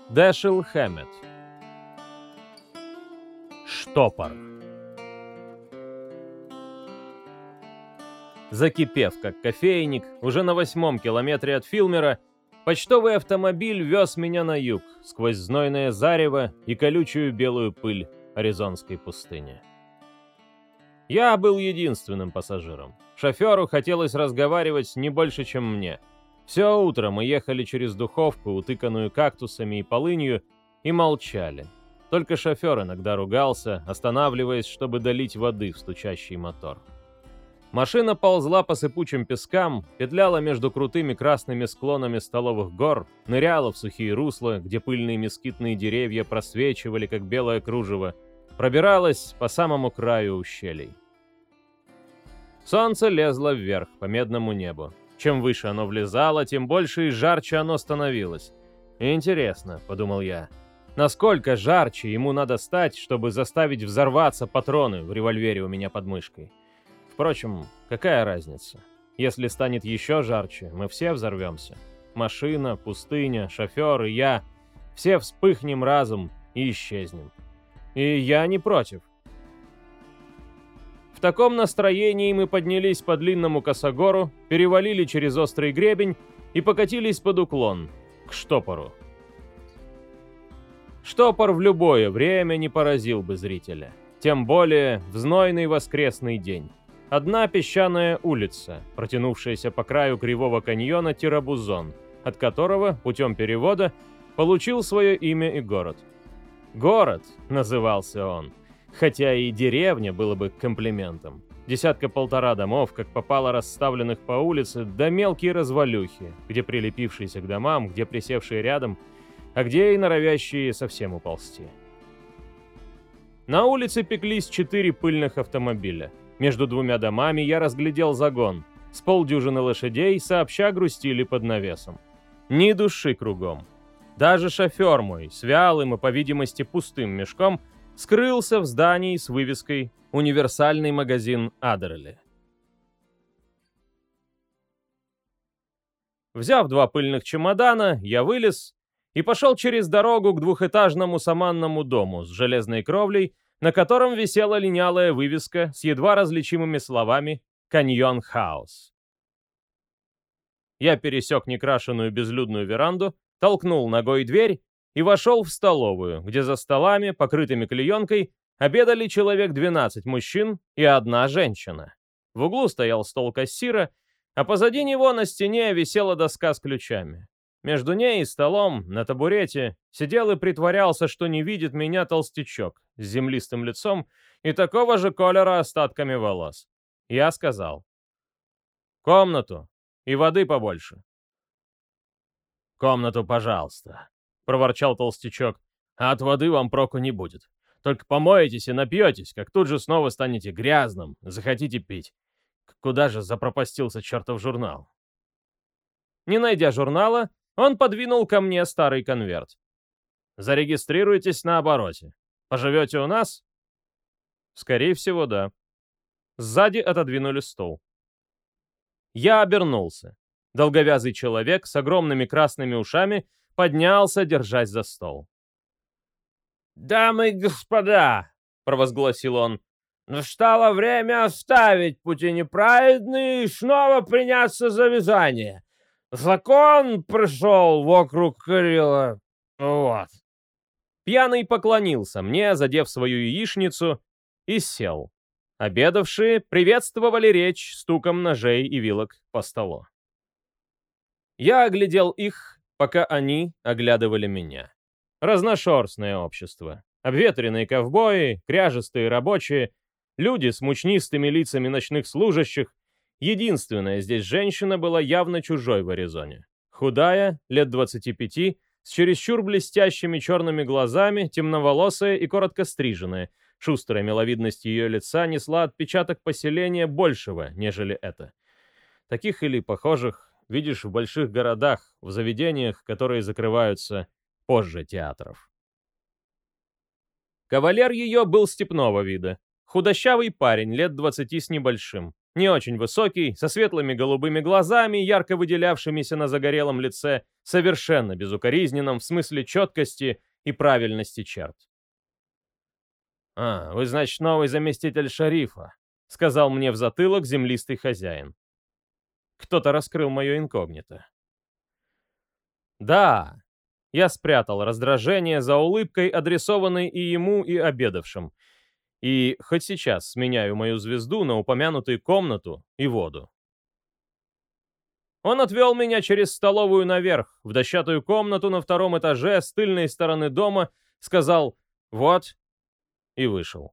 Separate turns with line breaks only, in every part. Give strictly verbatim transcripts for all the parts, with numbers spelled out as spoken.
Дэшел Хэммет. Штопор. Закипев как кофейник, уже на восьмом километре от Филмера, почтовый автомобиль вез меня на юг, сквозь знойное зарево и колючую белую пыль аризонской пустыни. Я был единственным пассажиром. Шоферу хотелось разговаривать не больше, чем мне. Все утро мы ехали через духовку, утыканную кактусами и полынью, и молчали. Только шофер иногда ругался, останавливаясь, чтобы долить воды в стучащий мотор. Машина ползла по сыпучим пескам, петляла между крутыми красными склонами столовых гор, ныряла в сухие русла, где пыльные мескитные деревья просвечивали, как белое кружево, пробиралась по самому краю ущелий. Солнце лезло вверх по медному небу. Чем выше оно влезало, тем больше и жарче оно становилось. «Интересно», — подумал я, — «насколько жарче ему надо стать, чтобы заставить взорваться патроны в револьвере у меня под мышкой?» Впрочем, какая разница? Если станет еще жарче, мы все взорвемся. Машина, пустыня, шофер и я. Все вспыхнем разом и исчезнем. И я не против. В таком настроении мы поднялись по длинному косогору, перевалили через острый гребень и покатились под уклон, к штопору. Штопор в любое время не поразил бы зрителя. Тем более в знойный воскресный день. Одна песчаная улица, протянувшаяся по краю кривого каньона Тирабузон, от которого, путем перевода, получил свое имя и город. «Город» назывался он, хотя и деревня было бы комплиментом. Десятка-полтора домов, как попало расставленных по улице, да мелкие развалюхи, где прилепившиеся к домам, где присевшие рядом, а где и норовящие совсем уползти. На улице пеклись четыре пыльных автомобиля. Между двумя домами я разглядел загон. С полдюжины лошадей сообща грустили под навесом. Ни души кругом. Даже шофер мой, с вялым и, по видимости, пустым мешком, скрылся в здании с вывеской «Универсальный магазин Адерли». Взяв два пыльных чемодана, я вылез и пошел через дорогу к двухэтажному саманному дому с железной кровлей, на котором висела линялая вывеска с едва различимыми словами «Каньон Хаус». Я пересек некрашенную безлюдную веранду, толкнул ногой дверь и вошел в столовую, где за столами, покрытыми клеенкой, обедали человек двенадцать мужчин и одна женщина. В углу стоял стол кассира, а позади него на стене висела доска с ключами. Между ней и столом, на табурете, сидел и притворялся, что не видит меня толстячок с землистым лицом и такого же колера остатками волос. Я сказал: «Комнату и воды побольше». «Комнату, пожалуйста», — проворчал толстячок, — «а от воды вам проку не будет. Только помоетесь и напьетесь, как тут же снова станете грязным, захотите пить. Куда же запропастился чертов журнал?» Не найдя журнала, он подвинул ко мне старый конверт. «Зарегистрируйтесь на обороте. Поживете у нас?» «Скорее всего, да». Сзади отодвинули стол. Я обернулся. Долговязый человек с огромными красными ушами поднялся, держась за стол. «Дамы и господа!» — провозгласил он. «Настало время оставить пути неправедные и снова приняться за вязание. Закон пришел вокруг Кирилла. Вот». Пьяный поклонился мне, задев свою яичницу, и сел. Обедавшие приветствовали речь стуком ножей и вилок по столу. Я оглядел их, пока они оглядывали меня. Разношерстное общество. Обветренные ковбои, кряжестые рабочие, люди с мучнистыми лицами ночных служащих. Единственная здесь женщина была явно чужой в Аризоне. Худая, лет двадцати пяти, с чересчур блестящими черными глазами, темноволосая и коротко стриженная. Шустрая миловидность ее лица несла отпечаток поселения большего, нежели это. Таких или похожих видишь в больших городах, в заведениях, которые закрываются позже театров. Кавалер ее был степного вида. Худощавый парень, лет двадцати с небольшим. Не очень высокий, со светлыми голубыми глазами, ярко выделявшимися на загорелом лице, совершенно безукоризненным в смысле четкости и правильности черт. «А, вы, значит, новый заместитель шерифа», — сказал мне в затылок землистый хозяин. Кто-то раскрыл мое инкогнито. «Да». Я спрятал раздражение за улыбкой, адресованной и ему, и обедавшим. И хоть сейчас сменяю мою звезду на упомянутую комнату и воду. Он отвел меня через столовую наверх, в дощатую комнату на втором этаже с тыльной стороны дома, сказал «вот» и вышел.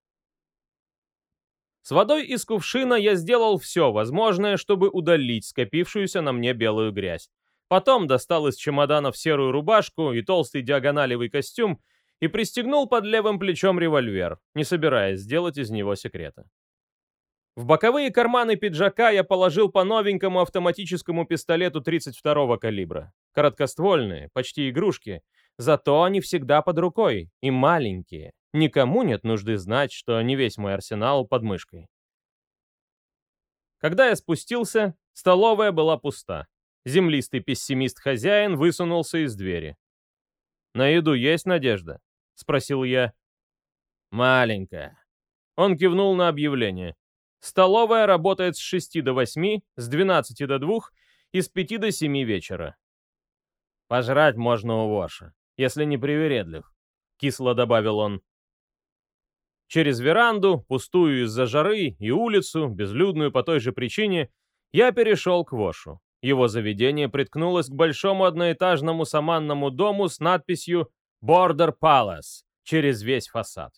С водой из кувшина я сделал все возможное, чтобы удалить скопившуюся на мне белую грязь. Потом достал из чемоданов серую рубашку и толстый диагоналевый костюм и пристегнул под левым плечом револьвер, не собираясь сделать из него секрета. В боковые карманы пиджака я положил по новенькому автоматическому пистолету тридцать второго калибра. Короткоствольные, почти игрушки, зато они всегда под рукой и маленькие. Никому нет нужды знать, что не весь мой арсенал под мышкой. Когда я спустился, столовая была пуста. Землистый пессимист-хозяин высунулся из двери. «На еду есть надежда?» — спросил я. «Маленькая». Он кивнул на объявление. «Столовая работает с шести до восьми, с двенадцати до двух и с пяти до семи вечера». «Пожрать можно у Воша, если не привередлив», — кисло добавил он. Через веранду, пустую из-за жары, и улицу, безлюдную по той же причине, я перешел к Вошу. Его заведение приткнулось к большому одноэтажному саманному дому с надписью «Border Palace» через весь фасад.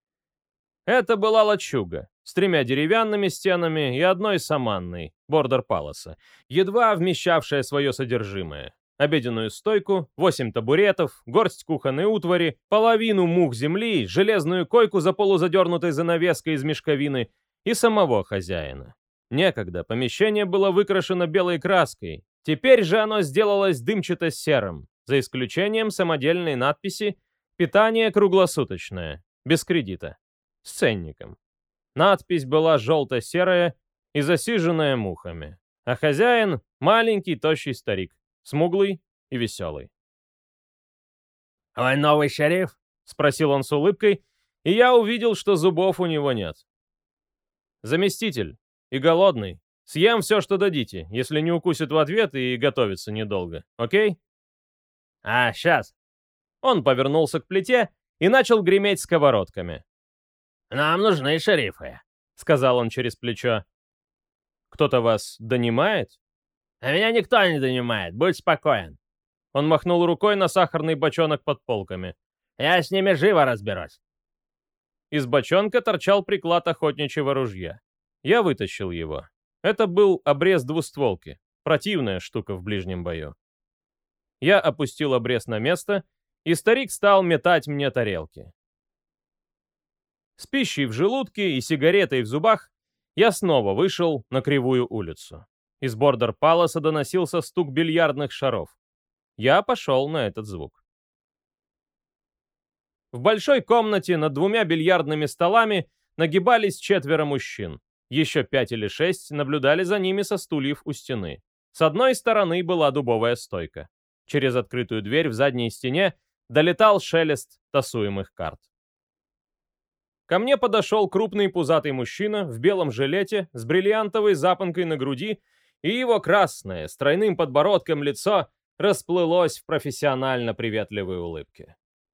Это была лачуга с тремя деревянными стенами и одной саманной, Border Palace, едва вмещавшая свое содержимое. Обеденную стойку, восемь табуретов, горсть кухонной утвари, половину мух земли, железную койку за полузадернутой занавеской из мешковины и самого хозяина. Некогда помещение было выкрашено белой краской, теперь же оно сделалось дымчато-серым, за исключением самодельной надписи «Питание круглосуточное, без кредита», с ценником. Надпись была желто-серая и засиженная мухами, а хозяин — маленький тощий старик, смуглый и веселый. «Вы новый шериф?» — спросил он с улыбкой, и я увидел, что зубов у него нет. «Заместитель. И голодный. Съем все, что дадите, если не укусит в ответ и готовится недолго. Окей?» «А, сейчас». Он повернулся к плите и начал греметь сковородками. «Нам нужны шерифы», — сказал он через плечо. «Кто-то вас донимает?» «А меня никто не донимает, будь спокоен». Он махнул рукой на сахарный бочонок под полками. «Я с ними живо разберусь». Из бочонка торчал приклад охотничьего ружья. Я вытащил его. Это был обрез двустволки. Противная штука в ближнем бою. Я опустил обрез на место, и старик стал метать мне тарелки. С пищей в желудке и сигаретой в зубах я снова вышел на кривую улицу. Из Бордер Паласа доносился стук бильярдных шаров. Я пошел на этот звук. В большой комнате над двумя бильярдными столами нагибались четверо мужчин. Еще пять или шесть наблюдали за ними со стульев у стены. С одной стороны была дубовая стойка. Через открытую дверь в задней стене долетал шелест тасуемых карт. Ко мне подошел крупный пузатый мужчина в белом жилете с бриллиантовой запонкой на груди, и его красное, с тройным подбородком лицо расплылось в профессионально приветливой улыбке.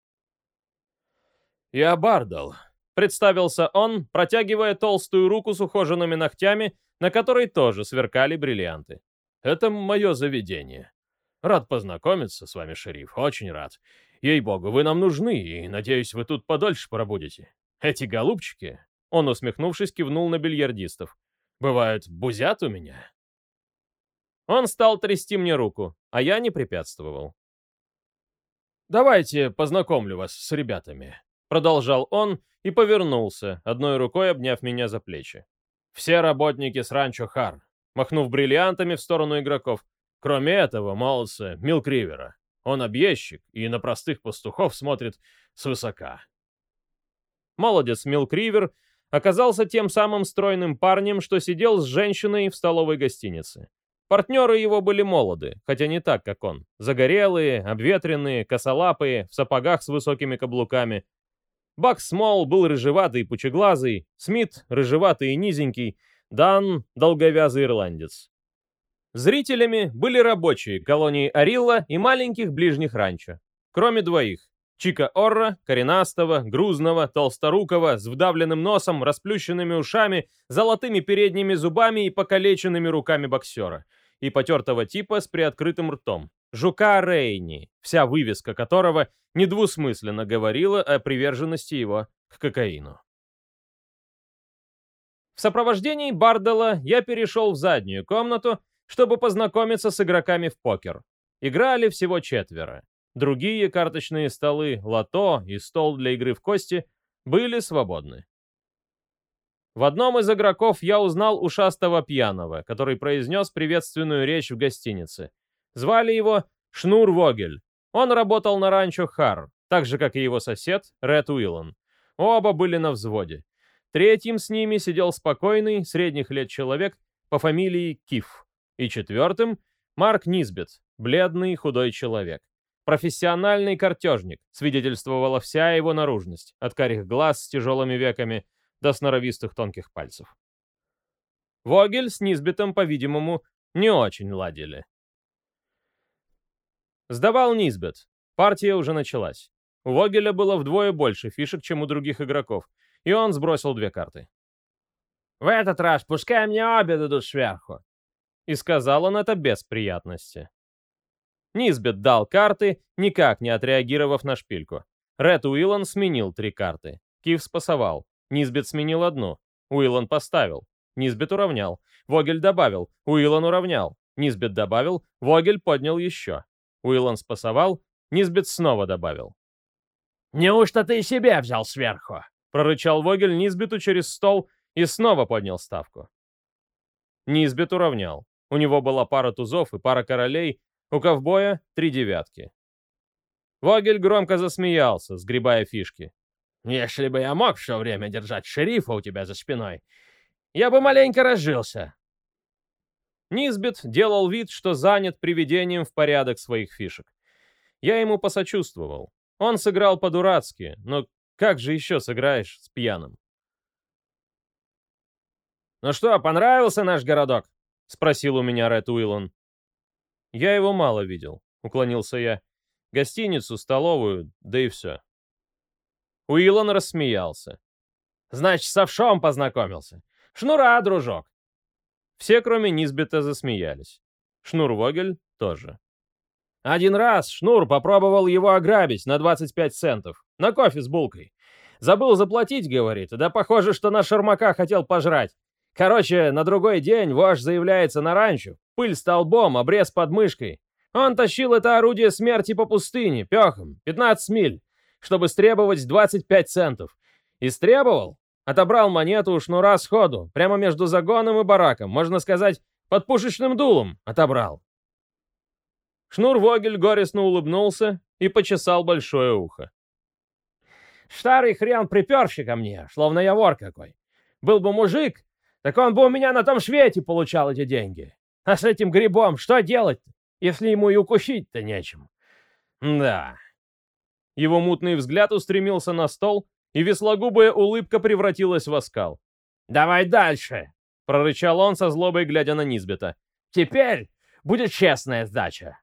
«Я Бардал», — представился он, протягивая толстую руку с ухоженными ногтями, на которой тоже сверкали бриллианты. «Это мое заведение. Рад познакомиться с вами, шериф, очень рад. Ей-богу, вы нам нужны, и, надеюсь, вы тут подольше пробудете. Эти голубчики», — он, усмехнувшись, кивнул на бильярдистов, — «бывают, бузят у меня». Он стал трясти мне руку, а я не препятствовал. «Давайте познакомлю вас с ребятами», — продолжал он и повернулся, одной рукой обняв меня за плечи. «Все работники с ранчо Хар», махнув бриллиантами в сторону игроков. «Кроме этого, молодца Милкривера. Он объездчик и на простых пастухов смотрит свысока». Молодец Милкривер оказался тем самым стройным парнем, что сидел с женщиной в столовой гостинице. Партнеры его были молоды, хотя не так, как он. Загорелые, обветренные, косолапые, в сапогах с высокими каблуками. Бак Смол был рыжеватый и пучеглазый, Смит — рыжеватый и низенький, Дан — долговязый ирландец. Зрителями были рабочие колонии Арилла и маленьких ближних ранчо. Кроме двоих. Чика Орра, коренастого, грузного, толсторукого, с вдавленным носом, расплющенными ушами, золотыми передними зубами и покалеченными руками боксера, и потертого типа с приоткрытым ртом, жука Рейни, вся вывеска которого недвусмысленно говорила о приверженности его к кокаину. В сопровождении Бардела я перешел в заднюю комнату, чтобы познакомиться с игроками в покер. Играли всего четверо. Другие карточные столы, лото и стол для игры в кости были свободны. В одном из игроков я узнал ушастого пьяного, который произнес приветственную речь в гостинице. Звали его Шнур Вогель. Он работал на ранчо Хар, так же, как и его сосед Ред Уиллан. Оба были на взводе. Третьим с ними сидел спокойный, средних лет человек по фамилии Киф. И четвертым — Марк Низбет, бледный худой человек. Профессиональный картежник, свидетельствовала вся его наружность, от карих глаз с тяжелыми веками до сноровистых тонких пальцев. Вогель с Низбетом, по-видимому, не очень ладили. Сдавал Низбет. Партия уже началась. У Вогеля было вдвое больше фишек, чем у других игроков, и он сбросил две карты. «В этот раз пускай мне обе дадут сверху», и сказал он это без приятности. Низбет дал карты, никак не отреагировав на шпильку. Ред Уиллан сменил три карты. Киф спасовал. Низбет сменил одну. Уиллан поставил. Низбет уравнял. Вогель добавил. Уиллан уравнял. Низбет добавил. Вогель поднял еще. Уиллан спасовал. Низбет снова добавил. «Неужто ты и себе взял сверху?» — прорычал Вогель Низбету через стол и снова поднял ставку. Низбет уравнял. У него была пара тузов и пара королей, у ковбоя три девятки. Вогель громко засмеялся, сгребая фишки. «Если бы я мог все время держать шерифа у тебя за спиной, я бы маленько разжился». Низбет делал вид, что занят приведением в порядок своих фишек. Я ему посочувствовал. Он сыграл по-дурацки, но как же еще сыграешь с пьяным? «Ну что, понравился наш городок?» — спросил у меня Ред Уиллан. «Я его мало видел», — уклонился я. «Гостиницу, столовую, да и все». Уиллан рассмеялся. «Значит, с овшом познакомился. Шнура, дружок». Все, кроме Низбета, засмеялись. Шнур Вогель тоже. Один раз Шнур попробовал его ограбить на двадцать пять центов. На кофе с булкой. Забыл заплатить, говорит, да похоже, что на шармака хотел пожрать. Короче, на другой день вождь заявляется на ранчо. Пыль столбом, обрез под мышкой. Он тащил это орудие смерти по пустыне, пехом, пятнадцать миль, чтобы стребовать двадцать пять центов. И стребовал. Отобрал монету у Шнура сходу, прямо между загоном и бараком, можно сказать, под пушечным дулом отобрал. Шнур Вогель горестно улыбнулся и почесал большое ухо. «Старый хрен приперся ко мне, словно я вор какой. Был бы мужик, так он бы у меня на том свете получал эти деньги. А с этим грибом что делать-то, если ему и укусить-то нечем? Да». Его мутный взгляд устремился на стол, и веслогубая улыбка превратилась в оскал. «Давай дальше!» — прорычал он со злобой, глядя на Низбета. «Теперь будет честная сдача!»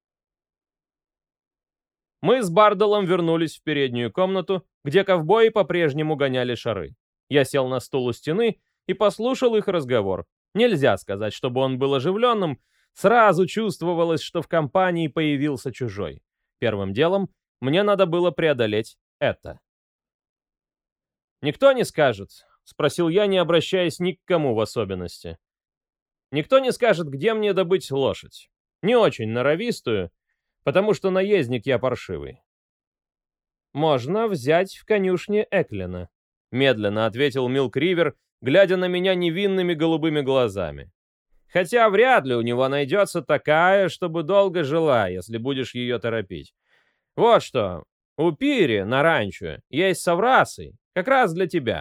Мы с Барделом вернулись в переднюю комнату, где ковбои по-прежнему гоняли шары. Я сел на стул у стены и послушал их разговор. Нельзя сказать, чтобы он был оживленным. Сразу чувствовалось, что в компании появился чужой. Первым делом мне надо было преодолеть это. «Никто не скажет?» — спросил я, не обращаясь ни к кому в особенности. «Никто не скажет, где мне добыть лошадь. Не очень норовистую, потому что наездник я паршивый». «Можно взять в конюшне Эклина», — медленно ответил Милк Ривер, глядя на меня невинными голубыми глазами. «Хотя вряд ли у него найдется такая, чтобы долго жила, если будешь ее торопить. Вот что, у Пири на ранчо есть соврасы, как раз для тебя.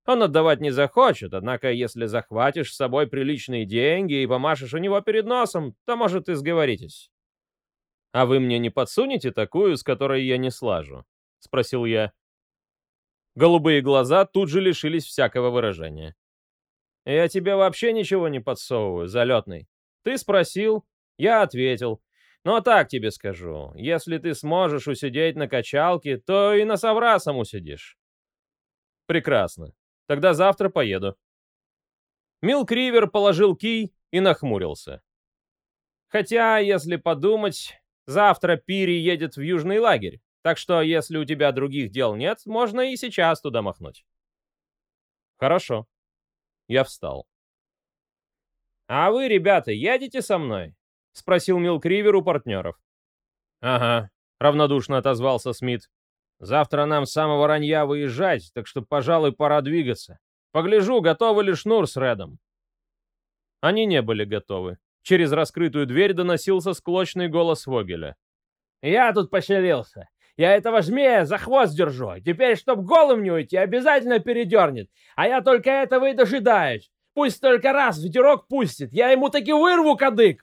Он отдавать не захочет, однако если захватишь с собой приличные деньги и помашешь у него перед носом, то, может, и сговоритесь. «А вы мне не подсунете такую, с которой я не слажу?» — спросил я. Голубые глаза тут же лишились всякого выражения. «Я тебе вообще ничего не подсовываю, залетный. Ты спросил, я ответил. Но так тебе скажу, если ты сможешь усидеть на качалке, то и на соврасом усидишь». «Прекрасно. Тогда завтра поеду». Милк Ривер положил кий и нахмурился. «Хотя, если подумать, завтра Пири едет в южный лагерь, так что, если у тебя других дел нет, можно и сейчас туда махнуть». «Хорошо». Я встал. «А вы, ребята, едете со мной?» — спросил Милк Ривер у партнеров. «Ага», — равнодушно отозвался Смит. «Завтра нам с самого ранья выезжать, так что, пожалуй, пора двигаться. Погляжу, готовы ли Шнур с Редом». Они не были готовы. Через раскрытую дверь доносился склочный голос Вогеля. «Я тут поселился. Я этого змея за хвост держу. Теперь, чтоб голым не уйти, обязательно передернет. А я только этого и дожидаюсь. Пусть только раз ветерок пустит. Я ему таки вырву кадык!»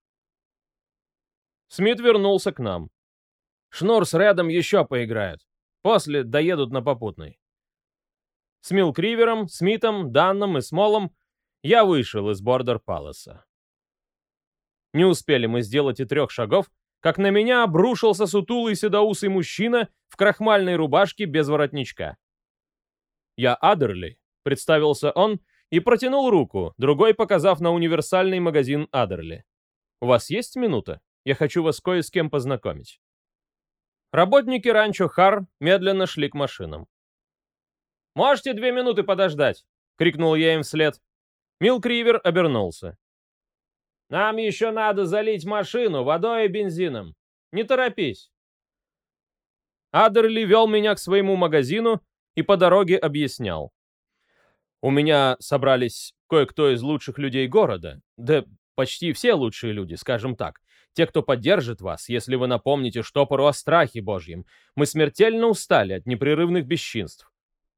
Смит вернулся к нам. «Шнур с Редом еще поиграют. После доедут на попутный». С Милк Ривером, Смитом, Данном и Смолом я вышел из Бордер Паласа. Не успели мы сделать и трех шагов, как на меня обрушился сутулый седоусый мужчина в крахмальной рубашке без воротничка. «Я Адерли», — представился он и протянул руку, другой показав на универсальный магазин Адерли. «У вас есть минута? Я хочу вас кое с кем познакомить». Работники ранчо Хар медленно шли к машинам. «Можете две минуты подождать?» — крикнул я им вслед. Милк Ривер обернулся. «Нам еще надо залить машину водой и бензином. Не торопись». Адерли вел меня к своему магазину и по дороге объяснял. «У меня собрались кое-кто из лучших людей города. Да почти все лучшие люди, скажем так. Те, кто поддержит вас, если вы напомните штопору о страхе Божьем. Мы смертельно устали от непрерывных бесчинств».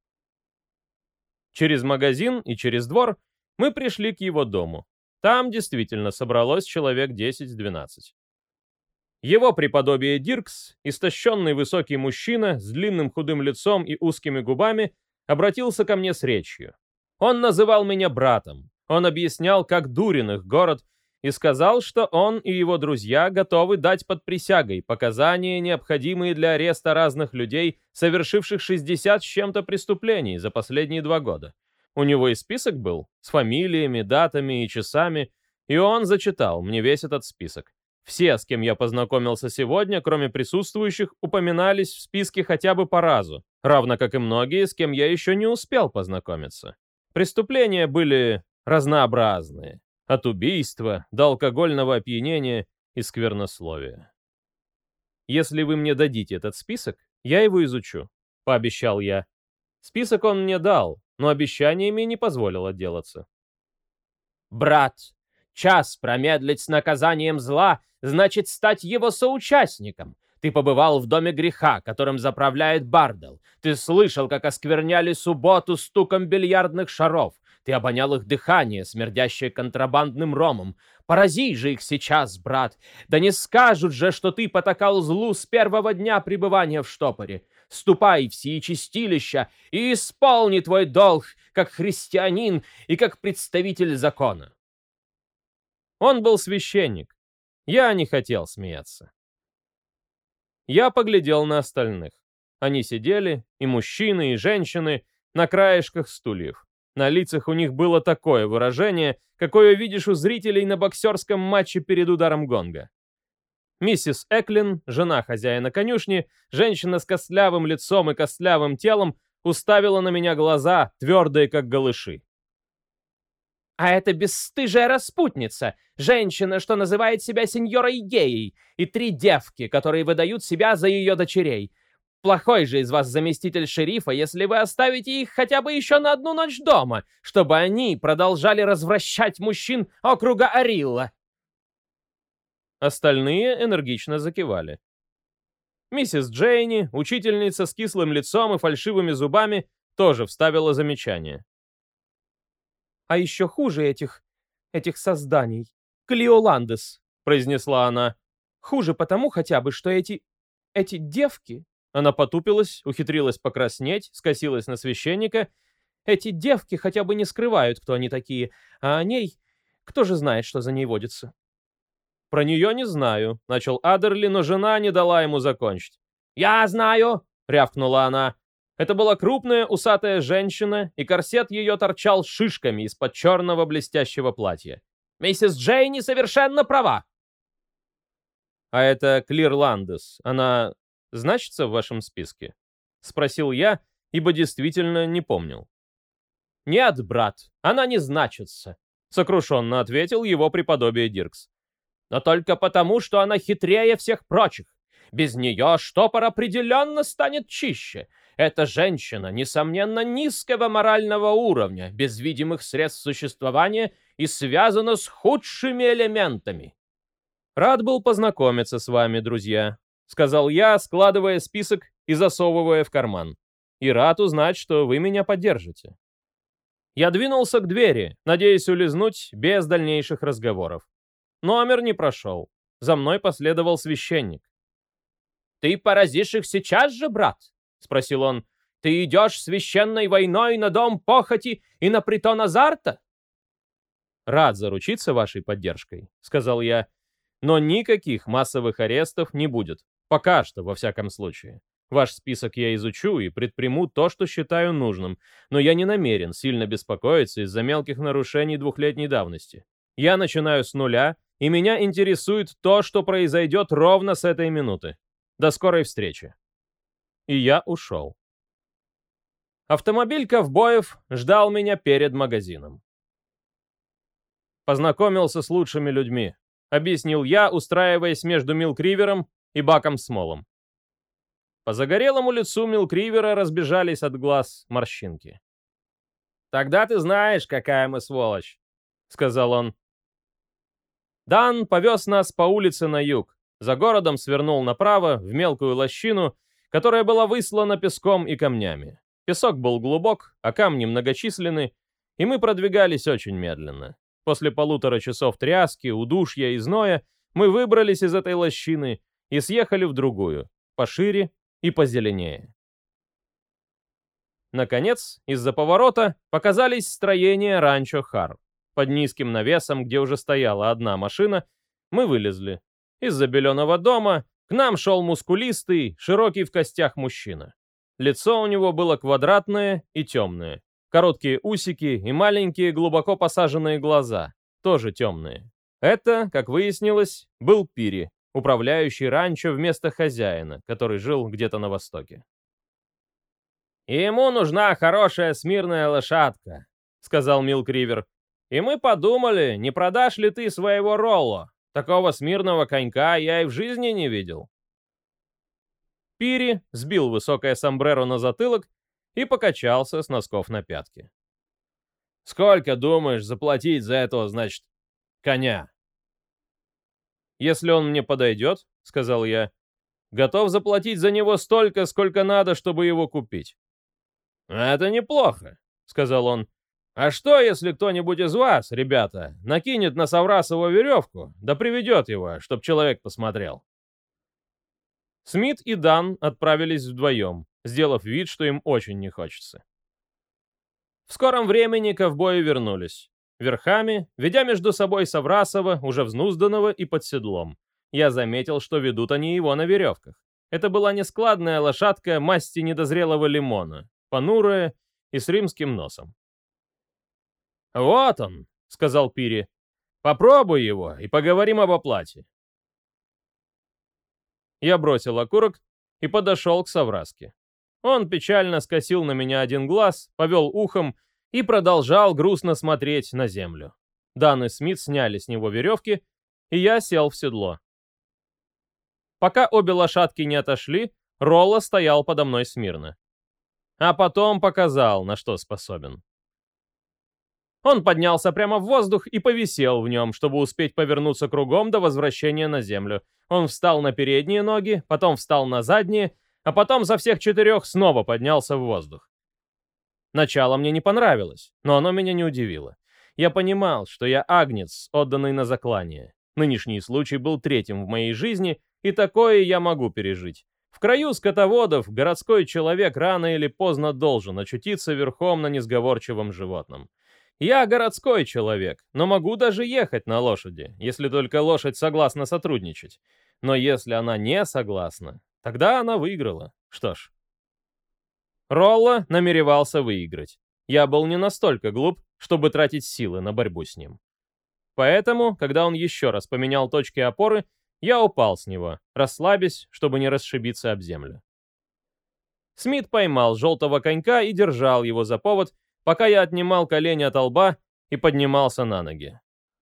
Через магазин и через двор мы пришли к его дому. Там действительно собралось человек десять-двенадцать. Его преподобие Диркс, истощенный высокий мужчина с длинным худым лицом и узкими губами, обратился ко мне с речью. Он называл меня братом. Он объяснял, как дурен их город, и сказал, что он и его друзья готовы дать под присягой показания, необходимые для ареста разных людей, совершивших шестьдесят с чем-то преступлений за последние два года. У него и список был, с фамилиями, датами и часами, и он зачитал мне весь этот список. Все, с кем я познакомился сегодня, кроме присутствующих, упоминались в списке хотя бы по разу, равно как и многие, с кем я еще не успел познакомиться. Преступления были разнообразные, от убийства до алкогольного опьянения и сквернословия. «Если вы мне дадите этот список, я его изучу», — пообещал я. Список он мне дал, но обещаниями не позволил отделаться. «Брат, час промедлить с наказанием зла значит стать его соучастником. Ты побывал в доме греха, которым заправляет Бардел. Ты слышал, как оскверняли субботу стуком бильярдных шаров. Ты обонял их дыхание, смердящее контрабандным ромом. Порази же их сейчас, брат. Да не скажут же, что ты потакал злу с первого дня пребывания в штопоре. Ступай в сии чистилища и исполни твой долг, как христианин и как представитель закона». Он был священник. Я не хотел смеяться. Я поглядел на остальных. Они сидели, и мужчины, и женщины, на краешках стульев. На лицах у них было такое выражение, какое видишь у зрителей на боксерском матче перед ударом гонга. Миссис Эклин, жена хозяина конюшни, женщина с костлявым лицом и костлявым телом, уставила на меня глаза, твердые как голыши. «А это бесстыжая распутница, женщина, что называет себя сеньорой геей, и три девки, которые выдают себя за ее дочерей. Плохой же из вас заместитель шерифа, если вы оставите их хотя бы еще на одну ночь дома, чтобы они продолжали развращать мужчин округа Арилла». Остальные энергично закивали. Миссис Джейни, учительница с кислым лицом и фальшивыми зубами, тоже вставила замечание.
«А еще хуже этих... этих созданий. Клиоландес», — произнесла она. «Хуже потому хотя бы, что эти... эти девки...»
Она потупилась, ухитрилась покраснеть, скосилась на священника.
«Эти девки хотя бы не скрывают, кто они такие, а о ней... кто же знает, что за ней водится?»
«Про нее не знаю», — начал Адерли, но жена не дала ему закончить.
«Я знаю!» — рявкнула она.
Это была крупная усатая женщина, и корсет ее торчал шишками из-под черного блестящего платья.
«Миссис Джейни совершенно права!»
«А это Клирландес, она значится в вашем списке?» — спросил я, ибо действительно не помнил.
«Нет, брат, она не значится», — сокрушенно ответил его преподобие Диркс. «Но только потому, что она хитрее всех прочих. Без нее штопор определенно станет чище. Эта женщина, несомненно, низкого морального уровня, без видимых средств существования и связана с худшими элементами».
«Рад был познакомиться с вами, друзья», — сказал я, складывая список и засовывая в карман. «И рад узнать, что вы меня поддержите». Я двинулся к двери, надеясь улизнуть без дальнейших разговоров. Номер не прошел. За мной последовал священник.
«Ты поразишь их сейчас же, брат?» — спросил он. «Ты идешь священной войной на дом похоти и на притон азарта?»
«Рад заручиться вашей поддержкой», — сказал я. «Но никаких массовых арестов не будет. Пока что, во всяком случае. Ваш список я изучу и предприму то, что считаю нужным, но я не намерен сильно беспокоиться из-за мелких нарушений двухлетней давности. Я начинаю с нуля, и меня интересует то, что произойдет ровно с этой минуты. До скорой встречи». И я ушел. Автомобиль ковбоев ждал меня перед магазином. «Познакомился с лучшими людьми», — объяснил я, устраиваясь между Милк-Ривером и Баком Смолом. По загорелому лицу Милк-Ривера разбежались от глаз морщинки. «Тогда ты знаешь, какая мы сволочь», — сказал он. Дан повез нас по улице на юг. За городом свернул направо, в мелкую лощину, которая была выслана песком и камнями. Песок был глубок, а камни многочисленны, и мы продвигались очень медленно. После полутора часов тряски, удушья и зноя мы выбрались из этой лощины и съехали в другую, пошире и позеленее. Наконец, из-за поворота показались строения ранчо Хар. Под низким навесом, где уже стояла одна машина, мы вылезли. Из-за беленого дома к нам шел мускулистый, широкий в костях мужчина. Лицо у него было квадратное и темное. Короткие усики и маленькие глубоко посаженные глаза, тоже темные. Это, как выяснилось, был Пири, управляющий ранчо вместо хозяина, который жил где-то на востоке. «Ему нужна хорошая смирная лошадка», — сказал Милк-Ривер. «И мы подумали, не продашь ли ты своего Ролло? Такого смирного конька я и в жизни не видел». Пири сбил высокое сомбреро на затылок и покачался с носков на пятки. «Сколько, думаешь, заплатить за этого, значит, коня?» «Если он мне подойдет, — сказал я, — готов заплатить за него столько, сколько надо, чтобы его купить». «Это неплохо, — сказал он. А что, если кто-нибудь из вас, ребята, накинет на Саврасова веревку, да приведет его, чтоб человек посмотрел?» Смит и Дан отправились вдвоем, сделав вид, что им очень не хочется. В скором времени ковбои вернулись. Верхами, ведя между собой Саврасова, уже взнузданного и под седлом. Я заметил, что ведут они его на веревках. Это была нескладная лошадка масти недозрелого лимона, понурая и с римским носом. «Вот он», — сказал Пири. «Попробуй его и поговорим об оплате». Я бросил окурок и подошел к Савраске. Он печально скосил на меня один глаз, повел ухом и продолжал грустно смотреть на землю. Дан и Смит сняли с него веревки, и я сел в седло. Пока обе лошадки не отошли, Ролло стоял подо мной смирно. А потом показал, на что способен. Он поднялся прямо в воздух и повисел в нем, чтобы успеть повернуться кругом до возвращения на землю. Он встал на передние ноги, потом встал на задние, а потом со всех четырех снова поднялся в воздух.
Начало мне не понравилось, но оно меня не удивило. Я понимал, что я агнец, отданный на заклание. Нынешний случай был третьим в моей жизни, и такое я могу пережить. В краю скотоводов городской человек рано или поздно должен очутиться верхом на несговорчивом животном. Я городской человек, но могу даже ехать на лошади, если только лошадь согласна сотрудничать. Но если она не согласна, тогда она выиграла. Что ж. Ролло намеревался выиграть. Я был не настолько глуп, чтобы тратить силы на борьбу с ним. Поэтому, когда он еще раз поменял точки опоры, я упал с него, расслабясь, чтобы не расшибиться об землю. Смит поймал желтого конька и держал его за повод, пока я отнимал колени от лба и поднимался на ноги.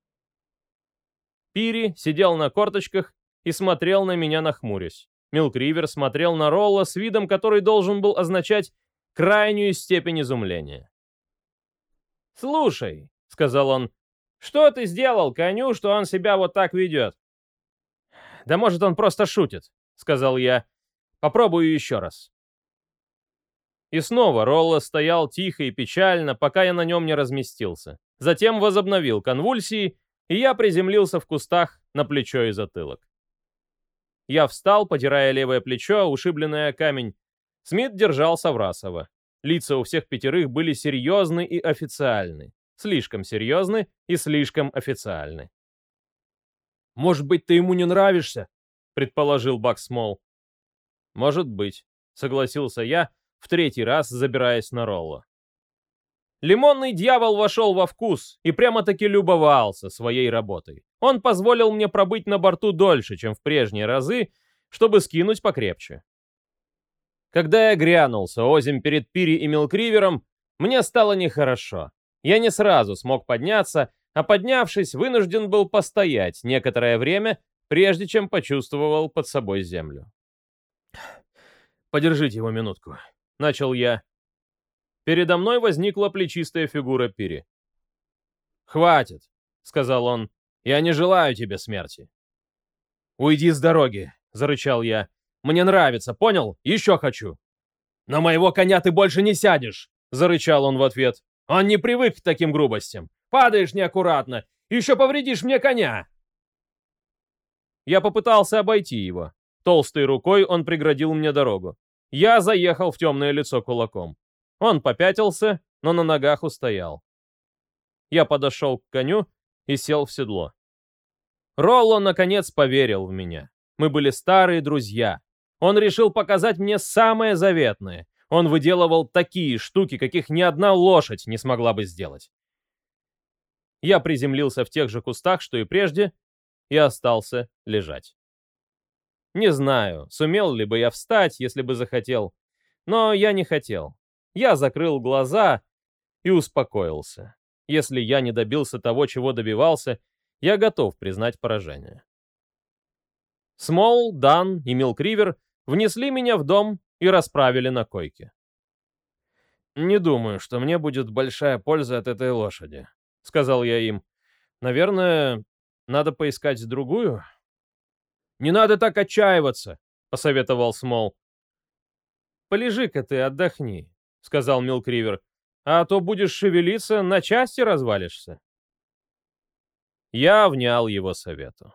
Пири сидел на корточках и смотрел на меня, нахмурясь. Милк-Ривер смотрел на Ролло с видом, который должен был означать крайнюю степень изумления. «Слушай», — сказал он, — «что ты сделал коню, что он себя вот так ведет?» «Да может, он просто шутит», — сказал я. «Попробую еще раз». И снова Ролло стоял тихо и печально, пока я на нем не разместился. Затем возобновил конвульсии, и я приземлился в кустах на плечо и затылок. Я встал, потирая левое плечо, ушибленное о камень. Смит держался Врасова. Лица у всех пятерых были серьезны и официальны. Слишком серьезны и слишком официальны.
«Может быть, ты ему не нравишься?»
— предположил Бак Смол. «Может быть», — согласился я, в третий раз забираясь на Ролло. Лимонный дьявол вошел во вкус и прямо-таки любовался своей работой. Он позволил мне пробыть на борту дольше, чем в прежние разы, чтобы скинуть покрепче. Когда я грянулся озимь перед Пири и Милк-Ривером, мне стало нехорошо. Я не сразу смог подняться, а поднявшись, вынужден был постоять некоторое время, прежде чем почувствовал под собой землю.
«Подержите его минутку», — начал я.
Передо мной возникла плечистая фигура Пири.
«Хватит», — сказал он, — «я не желаю тебе смерти». «Уйди с дороги», — зарычал я. «Мне нравится, понял? Еще хочу». «На моего коня ты больше не сядешь», — зарычал он в ответ. «Он не привык к таким грубостям. Падаешь неаккуратно, еще повредишь мне коня».
Я попытался обойти его. Толстой рукой он преградил мне дорогу. Я заехал в темное лицо кулаком. Он попятился, но на ногах устоял. Я подошел к коню и сел в седло. Ролло, наконец, поверил в меня. Мы были старые друзья. Он решил показать мне самое заветное. Он выделывал такие штуки, каких ни одна лошадь не смогла бы сделать. Я приземлился в тех же кустах, что и прежде, и остался лежать. Не знаю, сумел ли бы я встать, если бы захотел, но я не хотел. Я закрыл глаза и успокоился. Если я не добился того, чего добивался, я готов признать поражение. Смол, Дан и Милк-Ривер внесли меня в дом и расправили на койке.
«Не думаю, что мне будет большая польза от этой лошади», — сказал я им. «Наверное, надо поискать другую?»
«Не надо так отчаиваться», — посоветовал Смол.
«Полежи-ка ты, отдохни», — сказал Милк-Ривер,
«а то будешь шевелиться, на части развалишься». Я внял его совету.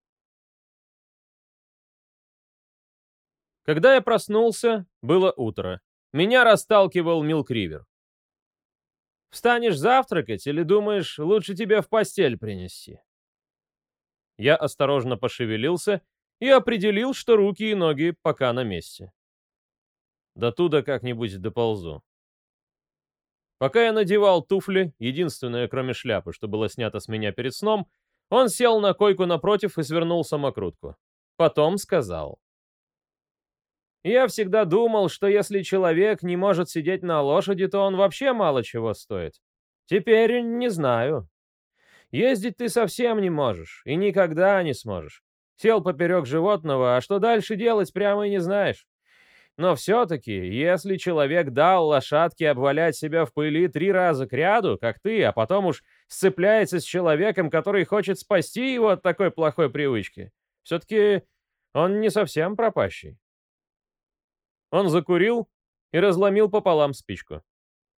Когда я проснулся, было утро. Меня расталкивал Милк-Ривер. «Встанешь завтракать или думаешь, лучше тебе в постель принести?» Я осторожно пошевелился и определил, что руки и ноги пока на месте. До туда как-нибудь доползу. Пока я надевал туфли, единственное, кроме шляпы, что было снято с меня перед сном, он сел на койку напротив и свернул самокрутку. Потом сказал: «Я всегда думал, что если человек не может сидеть на лошади, то он вообще мало чего стоит. Теперь не знаю. Ездить ты совсем не можешь и никогда не сможешь. Сел поперек животного, а что дальше делать, прямо и не знаешь. Но все-таки, если человек дал лошадке обвалять себя в пыли три раза кряду, как ты, а потом уж сцепляется с человеком, который хочет спасти его от такой плохой привычки, все-таки он не совсем пропащий». Он закурил и разломил пополам спичку.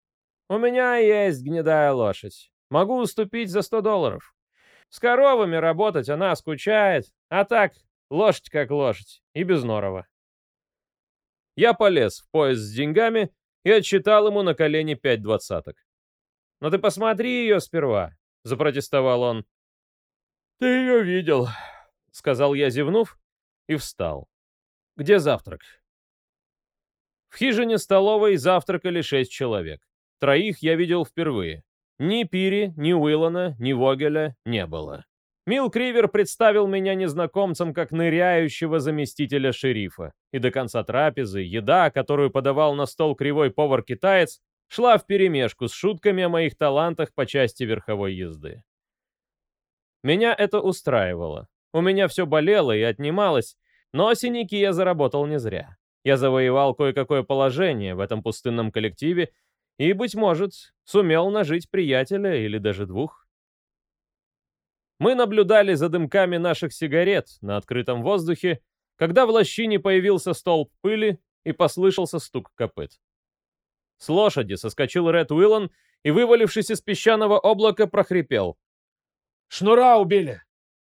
У меня есть гнедая лошадь. Могу уступить за сто долларов. С коровами работать она скучает, а так лошадь как лошадь, и без норова».
Я полез в пояс с деньгами и отсчитал ему на колени пять двадцаток.
«Но ты посмотри ее сперва», — запротестовал он.
«Ты ее видел», — сказал я, зевнув, и встал. «Где завтрак?» В хижине-столовой завтракали шесть человек. Троих я видел впервые. Ни Пири, ни Уиллана, ни Вогеля не было. Мил Кривер представил меня незнакомцам как ныряющего заместителя шерифа, и до конца трапезы еда, которую подавал на стол кривой повар-китаец, шла вперемешку с шутками о моих талантах по части верховой езды. Меня это устраивало. У меня все болело и отнималось, но синяки я заработал не зря. Я завоевал кое-какое положение в этом пустынном коллективе и, быть может, сумел нажить приятеля или даже двух. Мы наблюдали за дымками наших сигарет на открытом воздухе, когда в лощине появился столб пыли и послышался стук копыт. С лошади соскочил Ред Уиллан и, вывалившись из песчаного облака, прохрипел:
«Шнура убили!»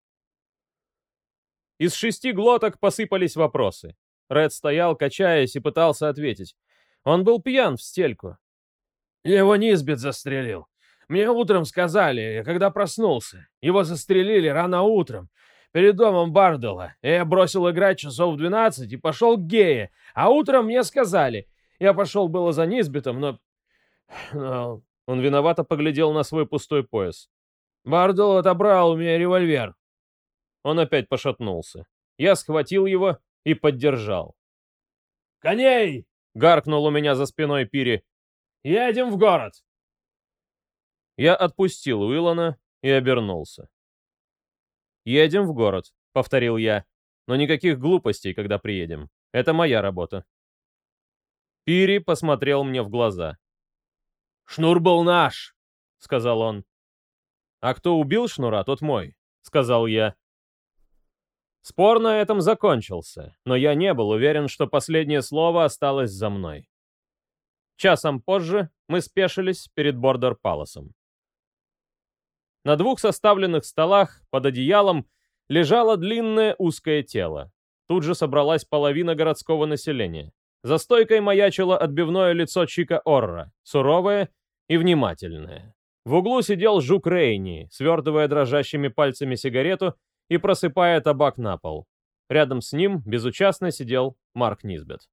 Из шести глоток посыпались вопросы. Ред стоял, качаясь, и пытался ответить. Он был пьян в стельку.
«Его Низбит застрелил. Мне утром сказали, когда проснулся. Его застрелили рано утром, перед домом Бардела. Я бросил играть часов в двенадцать и пошел к Гее, а утром мне сказали. Я пошел было за Низбитом, но... но...
Он виновато поглядел на свой пустой пояс.
Бардел отобрал у меня револьвер».
Он опять пошатнулся. Я схватил его и поддержал.
«Коней!»
— гаркнул у меня за спиной Пири.
«Едем в город!»
Я отпустил Уиллана и обернулся. «Едем в город», — повторил я. «Но никаких глупостей, когда приедем. Это моя работа». Пири посмотрел мне в глаза.
«Шнур был наш»,
— сказал он. «А кто убил Шнура, тот мой», — сказал я. Спор на этом закончился, но я не был уверен, что последнее слово осталось за мной. Часом позже мы спешились перед Бордер-Паласом. На двух составленных столах под одеялом лежало длинное узкое тело. Тут же собралась половина городского населения. За стойкой маячило отбивное лицо Чика Орра, суровое и внимательное. В углу сидел жук Рейни, свертывая дрожащими пальцами сигарету и просыпая табак на пол. Рядом с ним безучастно сидел Марк Низбет.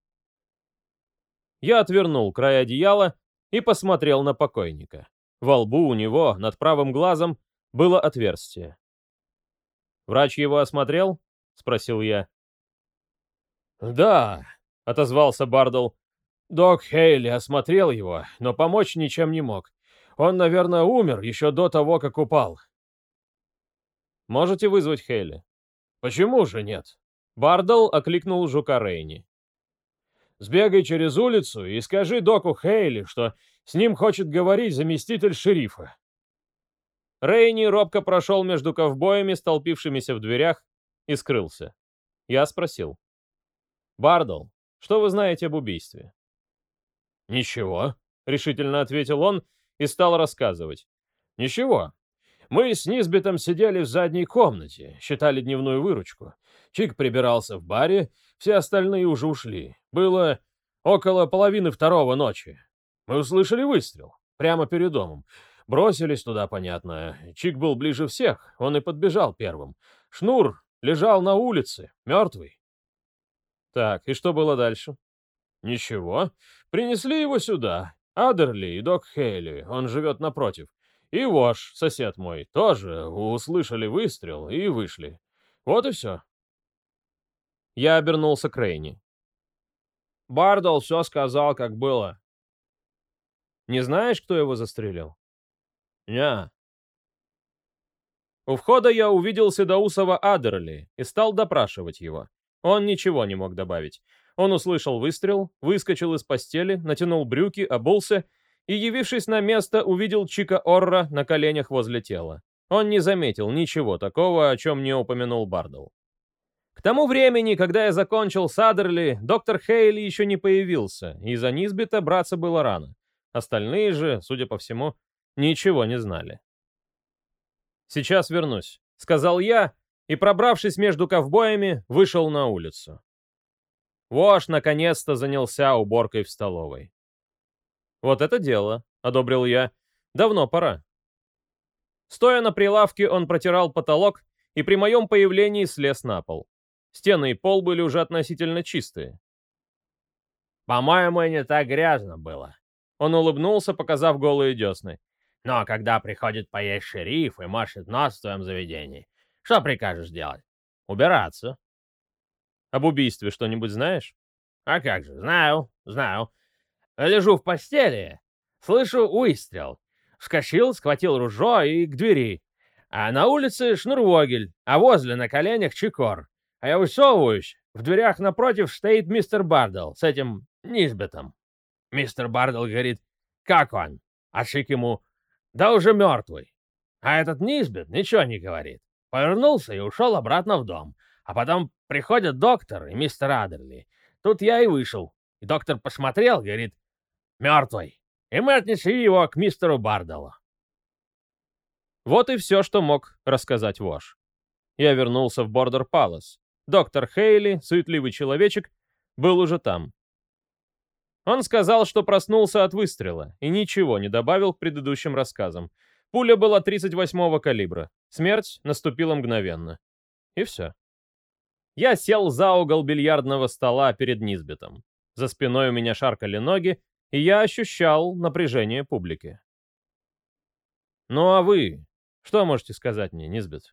Я отвернул край одеяла и посмотрел на покойника. Во лбу у него, над правым глазом, было отверстие. «Врач его осмотрел?» — спросил я.
«Да», — отозвался Бардел. «Док Хейли осмотрел его, но помочь ничем не мог. Он, наверное, умер еще до того, как упал».
«Можете вызвать Хейли?»
«Почему же нет?»
Бардел окликнул жука Рейни.
«Сбегай через улицу и скажи доку Хейли, что с ним хочет говорить заместитель шерифа».
Рейни робко прошел между ковбоями, столпившимися в дверях, и скрылся. Я спросил. «Бардел, что вы знаете об убийстве?»
«Ничего»,
— решительно ответил он и стал рассказывать.
«Ничего. Мы с Низбитом сидели в задней комнате, считали дневную выручку. Чик прибирался в баре, все остальные уже ушли. Было около половины второго ночи. Мы услышали выстрел прямо перед домом. Бросились туда, понятно. Чик был ближе всех, он и подбежал первым. Шнур лежал на улице, мертвый».
«Так, и что было дальше?»
«Ничего. Принесли его сюда. Адерли и док Хейли, он живет напротив. И Вош, сосед мой, тоже услышали выстрел и вышли. Вот и все».
Я обернулся к Рейни.
«Бардел все сказал, как было».
«Не знаешь, кто его застрелил?»
«Не».
У входа я увидел седоусого Адерли и стал допрашивать его. Он ничего не мог добавить. Он услышал выстрел, выскочил из постели, натянул брюки, обулся и, явившись на место, увидел Чика Орра на коленях возле тела. Он не заметил ничего такого, о чем не упомянул Бардел. К тому времени, когда я закончил с Адерли, доктор Хейли еще не появился, и за Низбита браться было рано. Остальные же, судя по всему, ничего не знали. «Сейчас вернусь», — сказал я, и, пробравшись между ковбоями, вышел на улицу. Вош наконец-то занялся уборкой в столовой. «Вот это дело», — одобрил я. «Давно пора». Стоя на прилавке, он протирал потолок и при моем появлении слез на пол. Стены и пол были уже относительно чистые.
«По-моему, и не так грязно было».
Он улыбнулся, показав голые десны.
«Но когда приходит поесть шериф и машет нос в твоем заведении, что прикажешь делать? Убираться».
«Об убийстве что-нибудь знаешь?»
«А как же, знаю, знаю. Лежу в постели, слышу выстрел. Вскочил, схватил ружье и к двери. А на улице Шнурвогель, а возле на коленях Чикор. А я высовываюсь, в дверях напротив стоит мистер Бардл с этим Низбетом. Мистер Бардл говорит: «Как он?» А Чик ему: «Да уже мертвый». А этот Низбет ничего не говорит. Повернулся и ушел обратно в дом. А потом приходит доктор и мистер Адерли. Тут я и вышел. И доктор посмотрел, говорит: «Мертвый». И мы отнесли его к мистеру Барделу.
Вот и все, что мог рассказать Вош. Я вернулся в Бордер Палас. Доктор Хейли, суетливый человечек, был уже там. Он сказал, что проснулся от выстрела, и ничего не добавил к предыдущим рассказам. Пуля была тридцать восьмого калибра. Смерть наступила мгновенно. И все. Я сел за угол бильярдного стола перед Низбетом. За спиной у меня шаркали ноги, и я ощущал напряжение публики. «Ну а вы? Что можете сказать мне, Низбет?»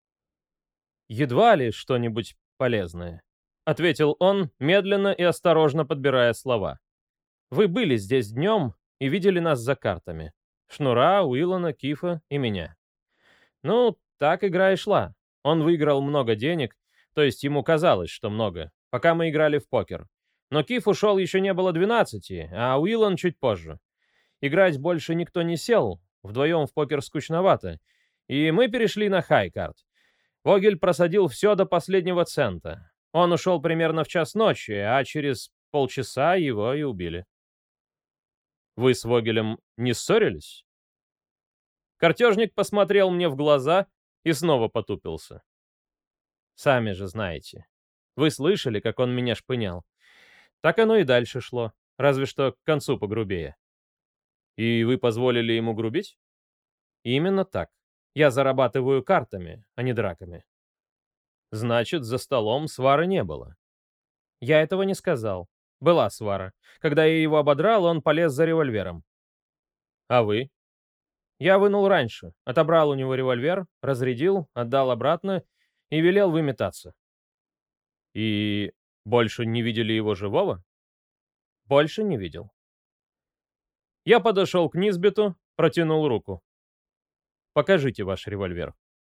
«Едва ли что-нибудь полезное», — ответил он, медленно и осторожно подбирая слова. «Вы были здесь днем и видели нас за картами. Шнура, Уиллана, Кифа и меня. Ну, так игра и шла. Он выиграл много денег, то есть ему казалось, что много, пока мы играли в покер. Но Киф ушел еще не было двенадцати, а Уиллан чуть позже. Играть больше никто не сел, вдвоем в покер скучновато, и мы перешли на хай-карт. Вогель просадил все до последнего цента. Он ушел примерно в час ночи, а через полчаса его и убили. Вы с Вогелем не ссорились? Картежник посмотрел мне в глаза и снова потупился. Сами же знаете. Вы слышали, как он меня шпынял. Так оно и дальше шло, разве что к концу погрубее. И вы позволили ему грубить? Именно так. Я зарабатываю картами, а не драками. Значит, за столом свары не было. Я этого не сказал. Была свара. Когда я его ободрал, он полез за револьвером. А вы? Я вынул раньше, отобрал у него револьвер, разрядил, отдал обратно и велел выметаться. И больше не видели его живого? Больше не видел. Я подошел к Низбету, протянул руку. «Покажите ваш револьвер».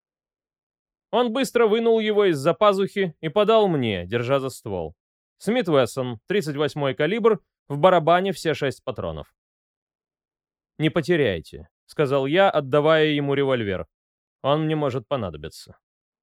Он быстро вынул его из-за пазухи и подал мне, держа за ствол. Смит Вессон, тридцать восьмой калибр, в барабане все шесть патронов. «Не потеряйте», — сказал я, отдавая ему револьвер. «Он мне может понадобиться».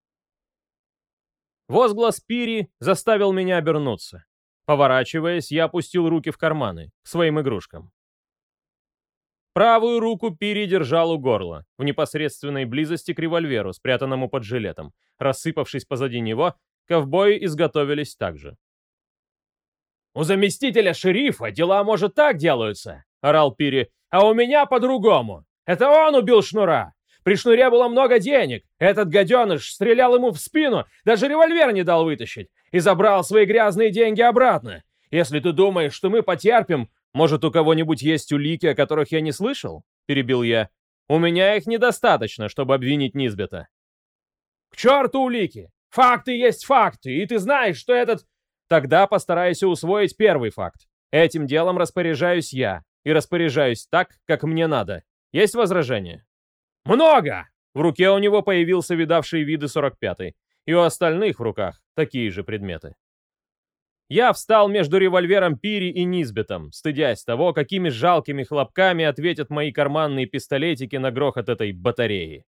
Возглас Пири заставил меня обернуться. Поворачиваясь, я опустил руки в карманы, к своим игрушкам. Правую руку Пири держал у горла, в непосредственной близости к револьверу, спрятанному под жилетом. Рассыпавшись позади него, ковбои изготовились так же.
«У заместителя шерифа дела, может, так делаются», — орал Пири, «а у меня по-другому. Это он убил Шнура. При Шнуре было много денег. Этот гаденыш стрелял ему в спину, даже револьвер не дал вытащить, и забрал свои грязные деньги обратно. Если ты думаешь, что мы потерпим, может, у кого-нибудь есть улики, о которых я не слышал?» — перебил я. «У меня их недостаточно, чтобы обвинить Низбета». «К черту улики! Факты есть факты, и ты знаешь, что этот...» «Тогда постарайся усвоить первый факт. Этим делом распоряжаюсь я, и распоряжаюсь так, как мне надо. Есть возражения?» «Много!» В руке у него появился видавший виды сорок пятый, и у остальных в руках такие же предметы. Я встал между револьвером Пири и Низбетом, стыдясь того, какими жалкими хлопками ответят мои карманные пистолетики на грохот этой батареи.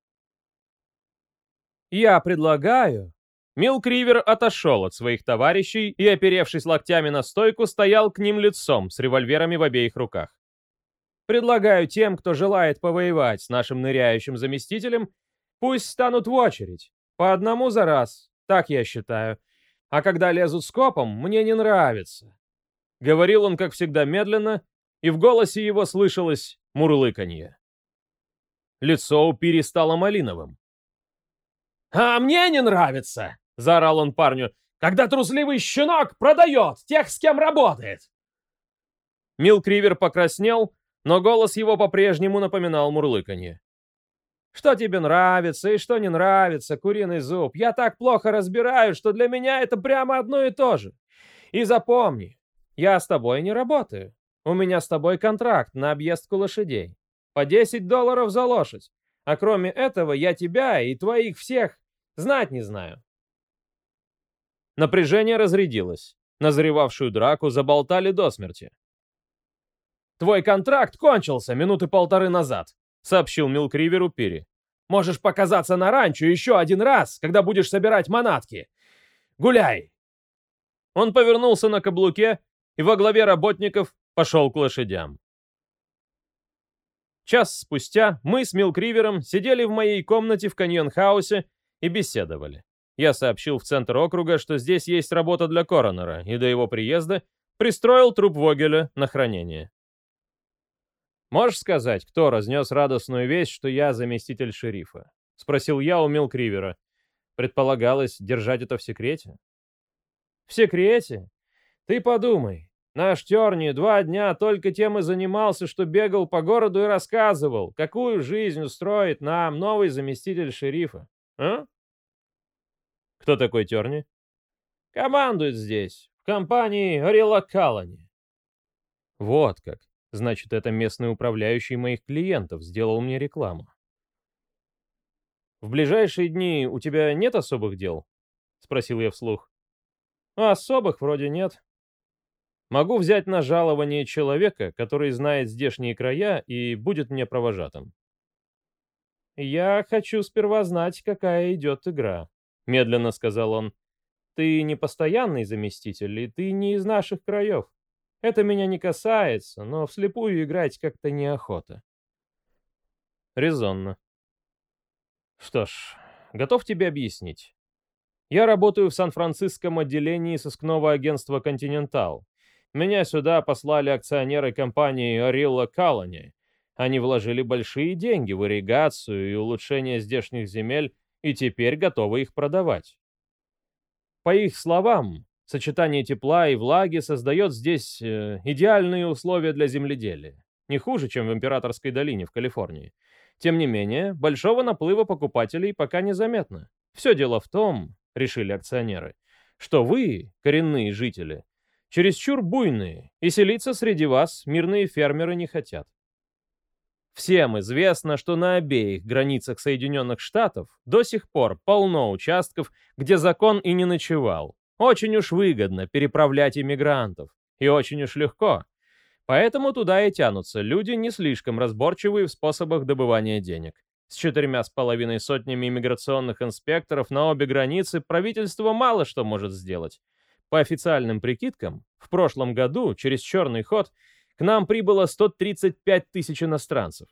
«Я предлагаю...» Милк Ривер отошел от своих товарищей и, оперевшись локтями на стойку, стоял к ним лицом с револьверами в обеих руках.
Предлагаю тем, кто желает повоевать с нашим ныряющим заместителем, пусть станут в очередь. По одному за раз, так я считаю. А когда лезут скопом, мне не нравится. Говорил он, как всегда, медленно, и в голосе его слышалось мурлыканье. Лицо у Пири стало малиновым. «А мне не нравится!» — заорал он парню. «Когда трусливый щенок продает тех, с кем работает!» Милкривер покраснел, но голос его по-прежнему напоминал мурлыканье. «Что тебе нравится и что не нравится, куриный зуб, я так плохо разбираю, что для меня это прямо одно и то же. И запомни, я с тобой не работаю. У меня с тобой контракт на объездку лошадей. По десять долларов за лошадь. А кроме этого, я тебя и твоих всех знать не знаю». Напряжение разрядилось. Назревавшую драку заболтали до смерти. «Твой контракт кончился минуты полторы назад», — сообщил Милкриверу Пири. «Можешь показаться на ранчо еще один раз, когда будешь собирать манатки. Гуляй!» Он повернулся на каблуке и во главе работников пошел к лошадям. Час спустя мы с Милкривером сидели в моей комнате в каньон-хаусе и беседовали. Я сообщил в центр округа, что здесь есть работа для коронера, и до его приезда пристроил труп Вогеля на хранение. «Можешь сказать, кто разнес радостную весть, что я заместитель шерифа?» — спросил я у Милкривера. Предполагалось держать это в секрете. «В секрете? Ты подумай. Наш Терни два дня только тем и занимался, что бегал по городу и рассказывал, какую жизнь устроит нам новый заместитель шерифа. А?» «Кто такой Терни?» «Командует здесь, в компании Орелла Калани». «Вот как. Значит, это местный управляющий моих клиентов сделал мне рекламу». «В ближайшие дни у тебя нет особых дел?» — спросил я вслух. «Особых вроде нет. Могу взять на жалование человека, который знает здешние края и будет мне провожатым». «Я хочу сперва знать, какая идет игра», — медленно сказал он. «Ты не постоянный заместитель, и ты не из наших краев. Это меня не касается, но вслепую играть как-то неохота». «Резонно. Что ж, готов тебе объяснить. Я работаю в Сан-Франциском отделении сыскного агентства «Континентал». Меня сюда послали акционеры компании Орилла Калани. Они вложили большие деньги в ирригацию и улучшение здешних земель и теперь готовы их продавать. По их словам, сочетание тепла и влаги создает здесь э, идеальные условия для земледелия. Не хуже, чем в Императорской долине в Калифорнии. Тем не менее, большого наплыва покупателей пока незаметно. Все дело в том, решили акционеры, что вы, коренные жители, чересчур буйные, и селиться среди вас мирные фермеры не хотят. Всем известно, что на обеих границах Соединенных Штатов до сих пор полно участков, где закон и не ночевал. Очень уж выгодно переправлять иммигрантов, и очень уж легко. Поэтому туда и тянутся люди, не слишком разборчивые в способах добывания денег. С четырьмя с половиной сотнями иммиграционных инспекторов на обе границы правительство мало что может сделать. По официальным прикидкам, в прошлом году через черный ход к нам прибыло сто тридцать пять тысяч иностранцев.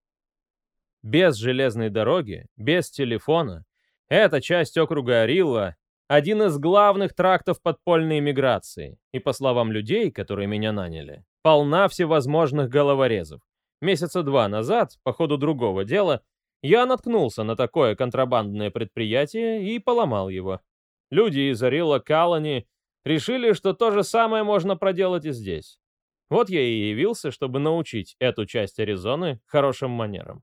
Без железной дороги, без телефона, эта часть округа Орилла — один из главных трактов подпольной иммиграции, и, по словам людей, которые меня наняли, полна всевозможных головорезов. Месяца два назад, по ходу другого дела, я наткнулся на такое контрабандное предприятие и поломал его. Люди из Орилла Калани решили, что то же самое можно проделать и здесь. Вот я и явился, чтобы научить эту часть Аризоны хорошим манерам.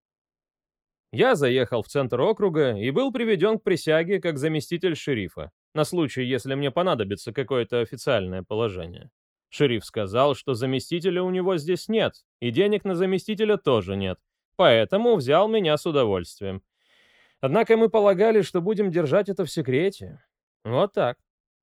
Я заехал в центр округа и был приведен к присяге как заместитель шерифа, на случай, если мне понадобится какое-то официальное положение. Шериф сказал, что заместителя у него здесь нет, и денег на заместителя тоже нет, поэтому взял меня с удовольствием. Однако мы полагали, что будем держать это в секрете. Вот так.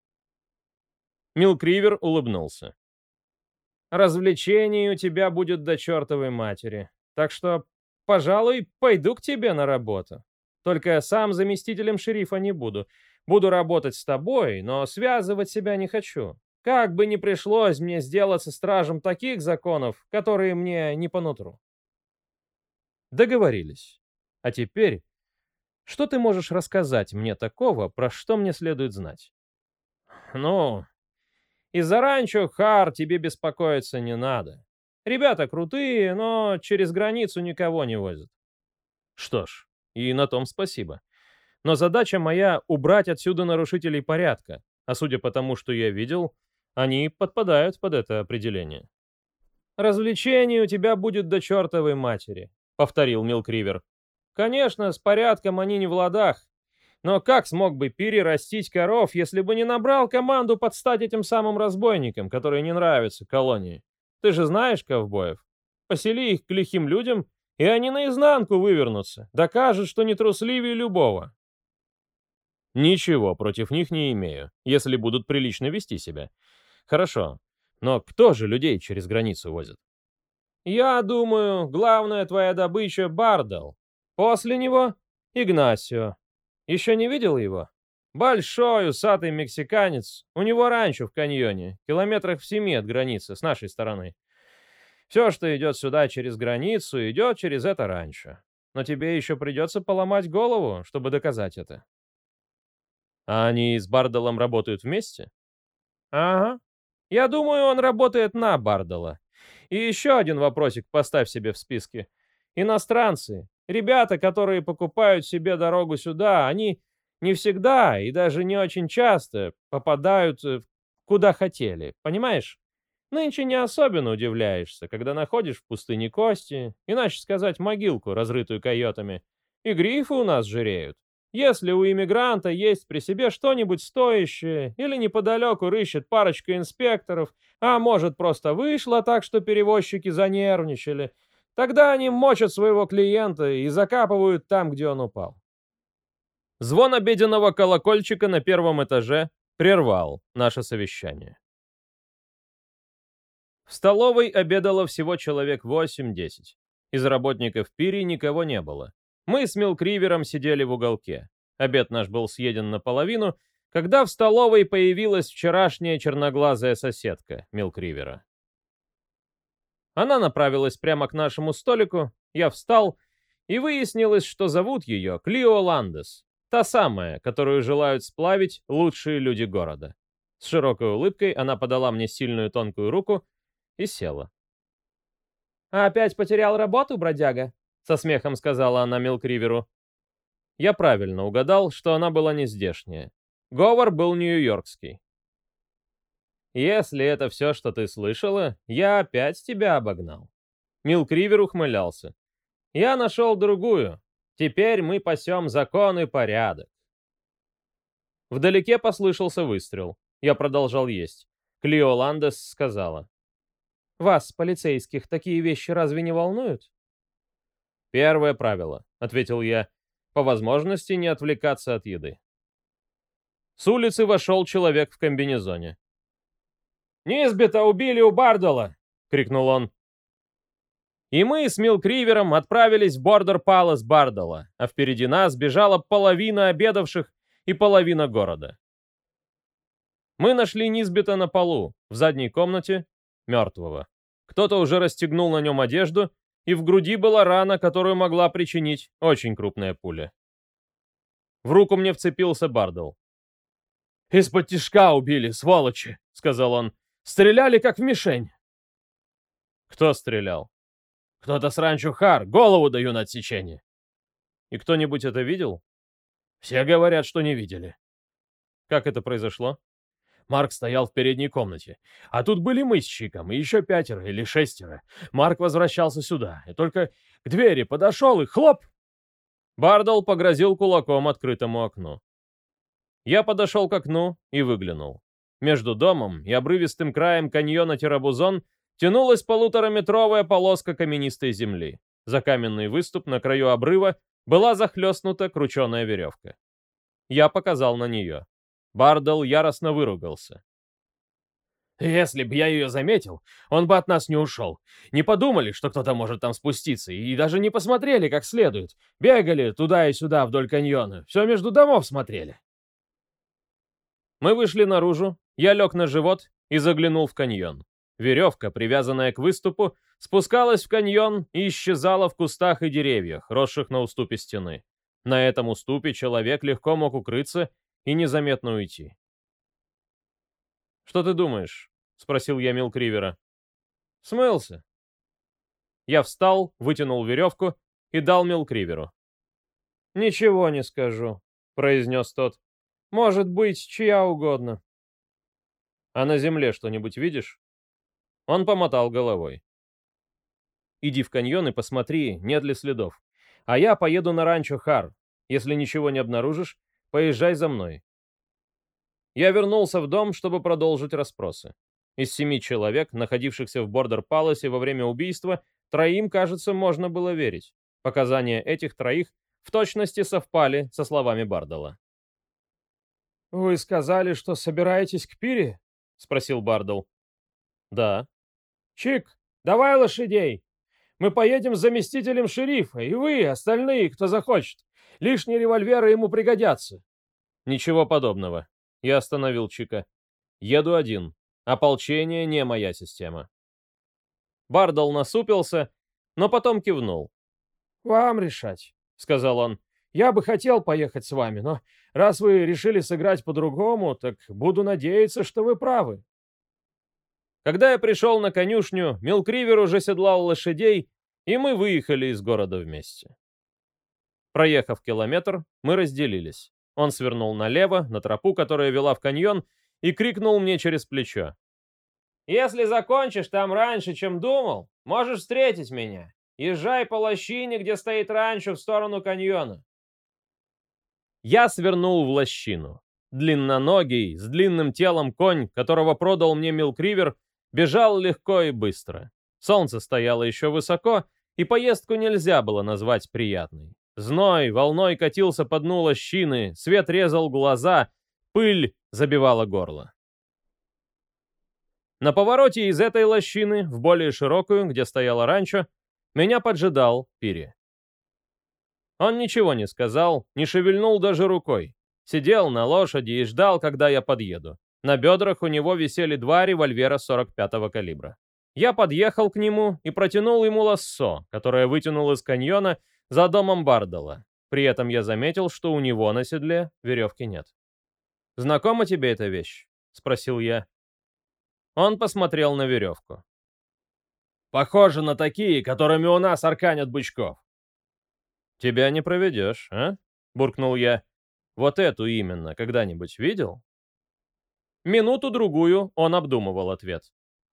Милкривер улыбнулся. «Развлечений у тебя будет до чертовой матери, так что, пожалуй, пойду к тебе на работу. Только сам заместителем шерифа не буду. Буду работать с тобой, но связывать себя не хочу. Как бы ни пришлось мне сделаться стражем таких законов, которые мне не по нутру. Договорились. А теперь, что ты можешь рассказать мне такого, про что мне следует знать? Ну, из-за ранчо, Хар, тебе беспокоиться не надо. Ребята крутые, но через границу никого не возят. Что ж, и на том спасибо. Но задача моя — убрать отсюда нарушителей порядка, а судя по тому, что я видел, они подпадают под это определение. «Развлечений у тебя будет до чертовой матери», — повторил Милкривер. «Конечно, с порядком они не в ладах, но как смог бы Пири растить коров, если бы не набрал команду под стать этим самым разбойникам, которые не нравятся колонии? Ты же знаешь ковбоев. Посели их к лихим людям, и они наизнанку вывернутся, докажут, что не трусливее любого». «Ничего против них не имею, если будут прилично вести себя. Хорошо, но кто же людей через границу возит?» «Я думаю, главная твоя добыча — Бардал. После него — Игнасио. Еще не видел его? Большой усатый мексиканец. У него ранчо в каньоне, километрах в семи от границы, с нашей стороны. Все, что идет сюда через границу, идет через это ранчо. Но тебе еще придется поломать голову, чтобы доказать это». «А они с Бардалом работают вместе?» «Ага. Я думаю, он работает на Бардала. И еще один вопросик поставь себе в списке. Иностранцы, ребята, которые покупают себе дорогу сюда, они не всегда и даже не очень часто попадают э, куда хотели, понимаешь? Нынче не особенно удивляешься, когда находишь в пустыне кости, иначе сказать могилку, разрытую койотами, и грифы у нас жиреют. Если у иммигранта есть при себе что-нибудь стоящее или неподалеку рыщет парочка инспекторов, а может просто вышло так, что перевозчики занервничали, тогда они мочат своего клиента и закапывают там, где он упал. Звон обеденного колокольчика на первом этаже прервал наше совещание. В столовой обедало всего человек восемь-десять. Из работников Пири никого не было. Мы с Милкривером сидели в уголке. Обед наш был съеден наполовину, когда в столовой появилась вчерашняя черноглазая соседка Милкривера. Она направилась прямо к нашему столику, я встал, и выяснилось, что зовут ее Клио Ландес, та самая, которую желают сплавить лучшие люди города. С широкой улыбкой она подала мне сильную тонкую руку и села. «А опять потерял работу, бродяга?» — со смехом сказала она Милкриверу. Я правильно угадал, что она была не здешняя. Говор был нью-йоркский. «Если это все, что ты слышала, я опять тебя обогнал». Милкривер ухмылялся. «Я нашел другую. Теперь мы пасем закон и порядок». Вдалеке послышался выстрел. Я продолжал есть. Клио Ландес сказала: «Вас, полицейских, такие вещи разве не волнуют?» «Первое правило», — ответил я, — «по возможности не отвлекаться от еды». С улицы вошел человек в комбинезоне. «Низбита убили у Бардала!» — крикнул он. И мы с Милкривером отправились в Бордер Палас Бардала, а впереди нас бежала половина обедавших и половина города. Мы нашли Низбита на полу, в задней комнате, мертвого. Кто-то уже расстегнул на нем одежду, и в груди была рана, которую могла причинить очень крупная пуля. В руку мне вцепился Бардал. «Из-под тишка убили, сволочи!» — сказал он. «Стреляли, как в мишень!» «Кто стрелял?» «Кто-то с ранчо Хар, голову даю на отсечение!» «И кто-нибудь это видел?» «Все говорят, что не видели». «Как это произошло?» Марк стоял в передней комнате. А тут были мы с Чиком, и еще пятеро или шестеро. Марк возвращался сюда, и только к двери подошел, и хлоп! Бардал погрозил кулаком открытому окну. Я подошел к окну и выглянул. Между домом и обрывистым краем каньона Терабузон тянулась полутораметровая полоска каменистой земли. За каменный выступ на краю обрыва была захлестнута крученая веревка. Я показал на нее. Бардал яростно выругался. «Если бы я ее заметил, он бы от нас не ушел. Не подумали, что кто-то может там спуститься, и даже не посмотрели как следует. Бегали туда и сюда вдоль каньона, все между домов смотрели». Мы вышли наружу, я лег на живот и заглянул в каньон. Веревка, привязанная к выступу, спускалась в каньон и исчезала в кустах и деревьях, росших на уступе стены. На этом уступе человек легко мог укрыться и незаметно уйти. «Что ты думаешь?» — спросил я Милкривера. «Смылся». Я встал, вытянул веревку и дал Милкриверу. «Ничего не скажу», — произнес тот. «Может быть, чья угодно». «А на земле что-нибудь видишь?» Он помотал головой. «Иди в каньон и посмотри, нет ли следов. А я поеду на ранчо Хар. Если ничего не обнаружишь, поезжай за мной». Я вернулся в дом, чтобы продолжить расспросы. Из семи человек, находившихся в Бордер-Паласе во время убийства, троим, кажется, можно было верить. Показания этих троих в точности совпали со словами Бардала. «Вы сказали, что собираетесь к пире?» — спросил Бардал. «Да». «Чик, давай лошадей. Мы поедем с заместителем шерифа, и вы, остальные, кто захочет. Лишние револьверы ему пригодятся». «Ничего подобного». Я остановил Чика. «Еду один. Ополчение не моя система». Бардал насупился, но потом кивнул. «Вам решать», — сказал он. «Я бы хотел поехать с вами, но раз вы решили сыграть по-другому, так буду надеяться, что вы правы». Когда я пришел на конюшню, Милкривер уже седлал лошадей, и мы выехали из города вместе. Проехав километр, мы разделились. Он свернул налево, на тропу, которая вела в каньон, и крикнул мне через плечо. «Если закончишь там раньше, чем думал, можешь встретить меня. Езжай по лощине, где стоит ранчо, в сторону каньона». Я свернул в лощину. Длинноногий, с длинным телом конь, которого продал мне Милкривер, бежал легко и быстро. Солнце стояло еще высоко, и поездку нельзя было назвать приятной. Зной волной катился по дну лощины, свет резал глаза, пыль забивала горло. На повороте из этой лощины в более широкую, где стояло ранчо, меня поджидал Пири. Он ничего не сказал, не шевельнул даже рукой. Сидел на лошади и ждал, когда я подъеду. На бедрах у него висели два револьвера сорок пятого калибра. Я подъехал к нему и протянул ему лассо, которое вытянул из каньона за домом Бардала. При этом я заметил, что у него на седле веревки нет. «Знакома тебе эта вещь?» — спросил я. Он посмотрел на веревку. «Похоже на такие, которыми у нас арканят бычков». «Тебя не проведешь, а?» — буркнул я. «Вот эту именно когда-нибудь видел?» Минуту-другую он обдумывал ответ.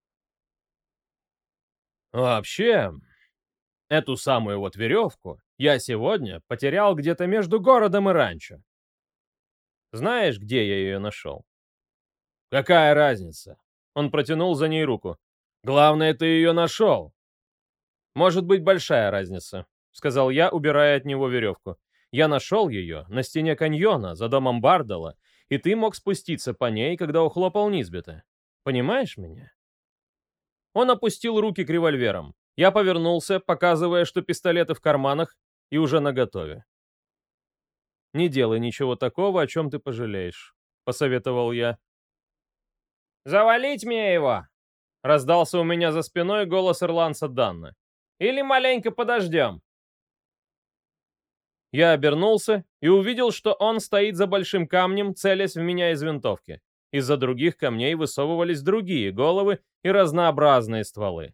«Вообще, эту самую вот веревку я сегодня потерял где-то между городом и ранчо. Знаешь, где я ее нашел?» «Какая разница?» Он протянул за ней руку. «Главное, ты ее нашел». «Может быть, большая разница», — сказал я, убирая от него веревку. «Я нашел ее на стене каньона за домом Бардала, и ты мог спуститься по ней, когда ухлопал Низбета. Понимаешь меня?» Он опустил руки к револьверам. Я повернулся, показывая, что пистолеты в карманах и уже наготове. «Не делай ничего такого, о чем ты пожалеешь», — посоветовал я. «Завалить мне его!» — раздался у меня за спиной голос ирландца Данна. «Или маленько подождем?» Я обернулся и увидел, что он стоит за большим камнем, целясь в меня из винтовки. Из-за других камней высовывались другие головы и разнообразные стволы.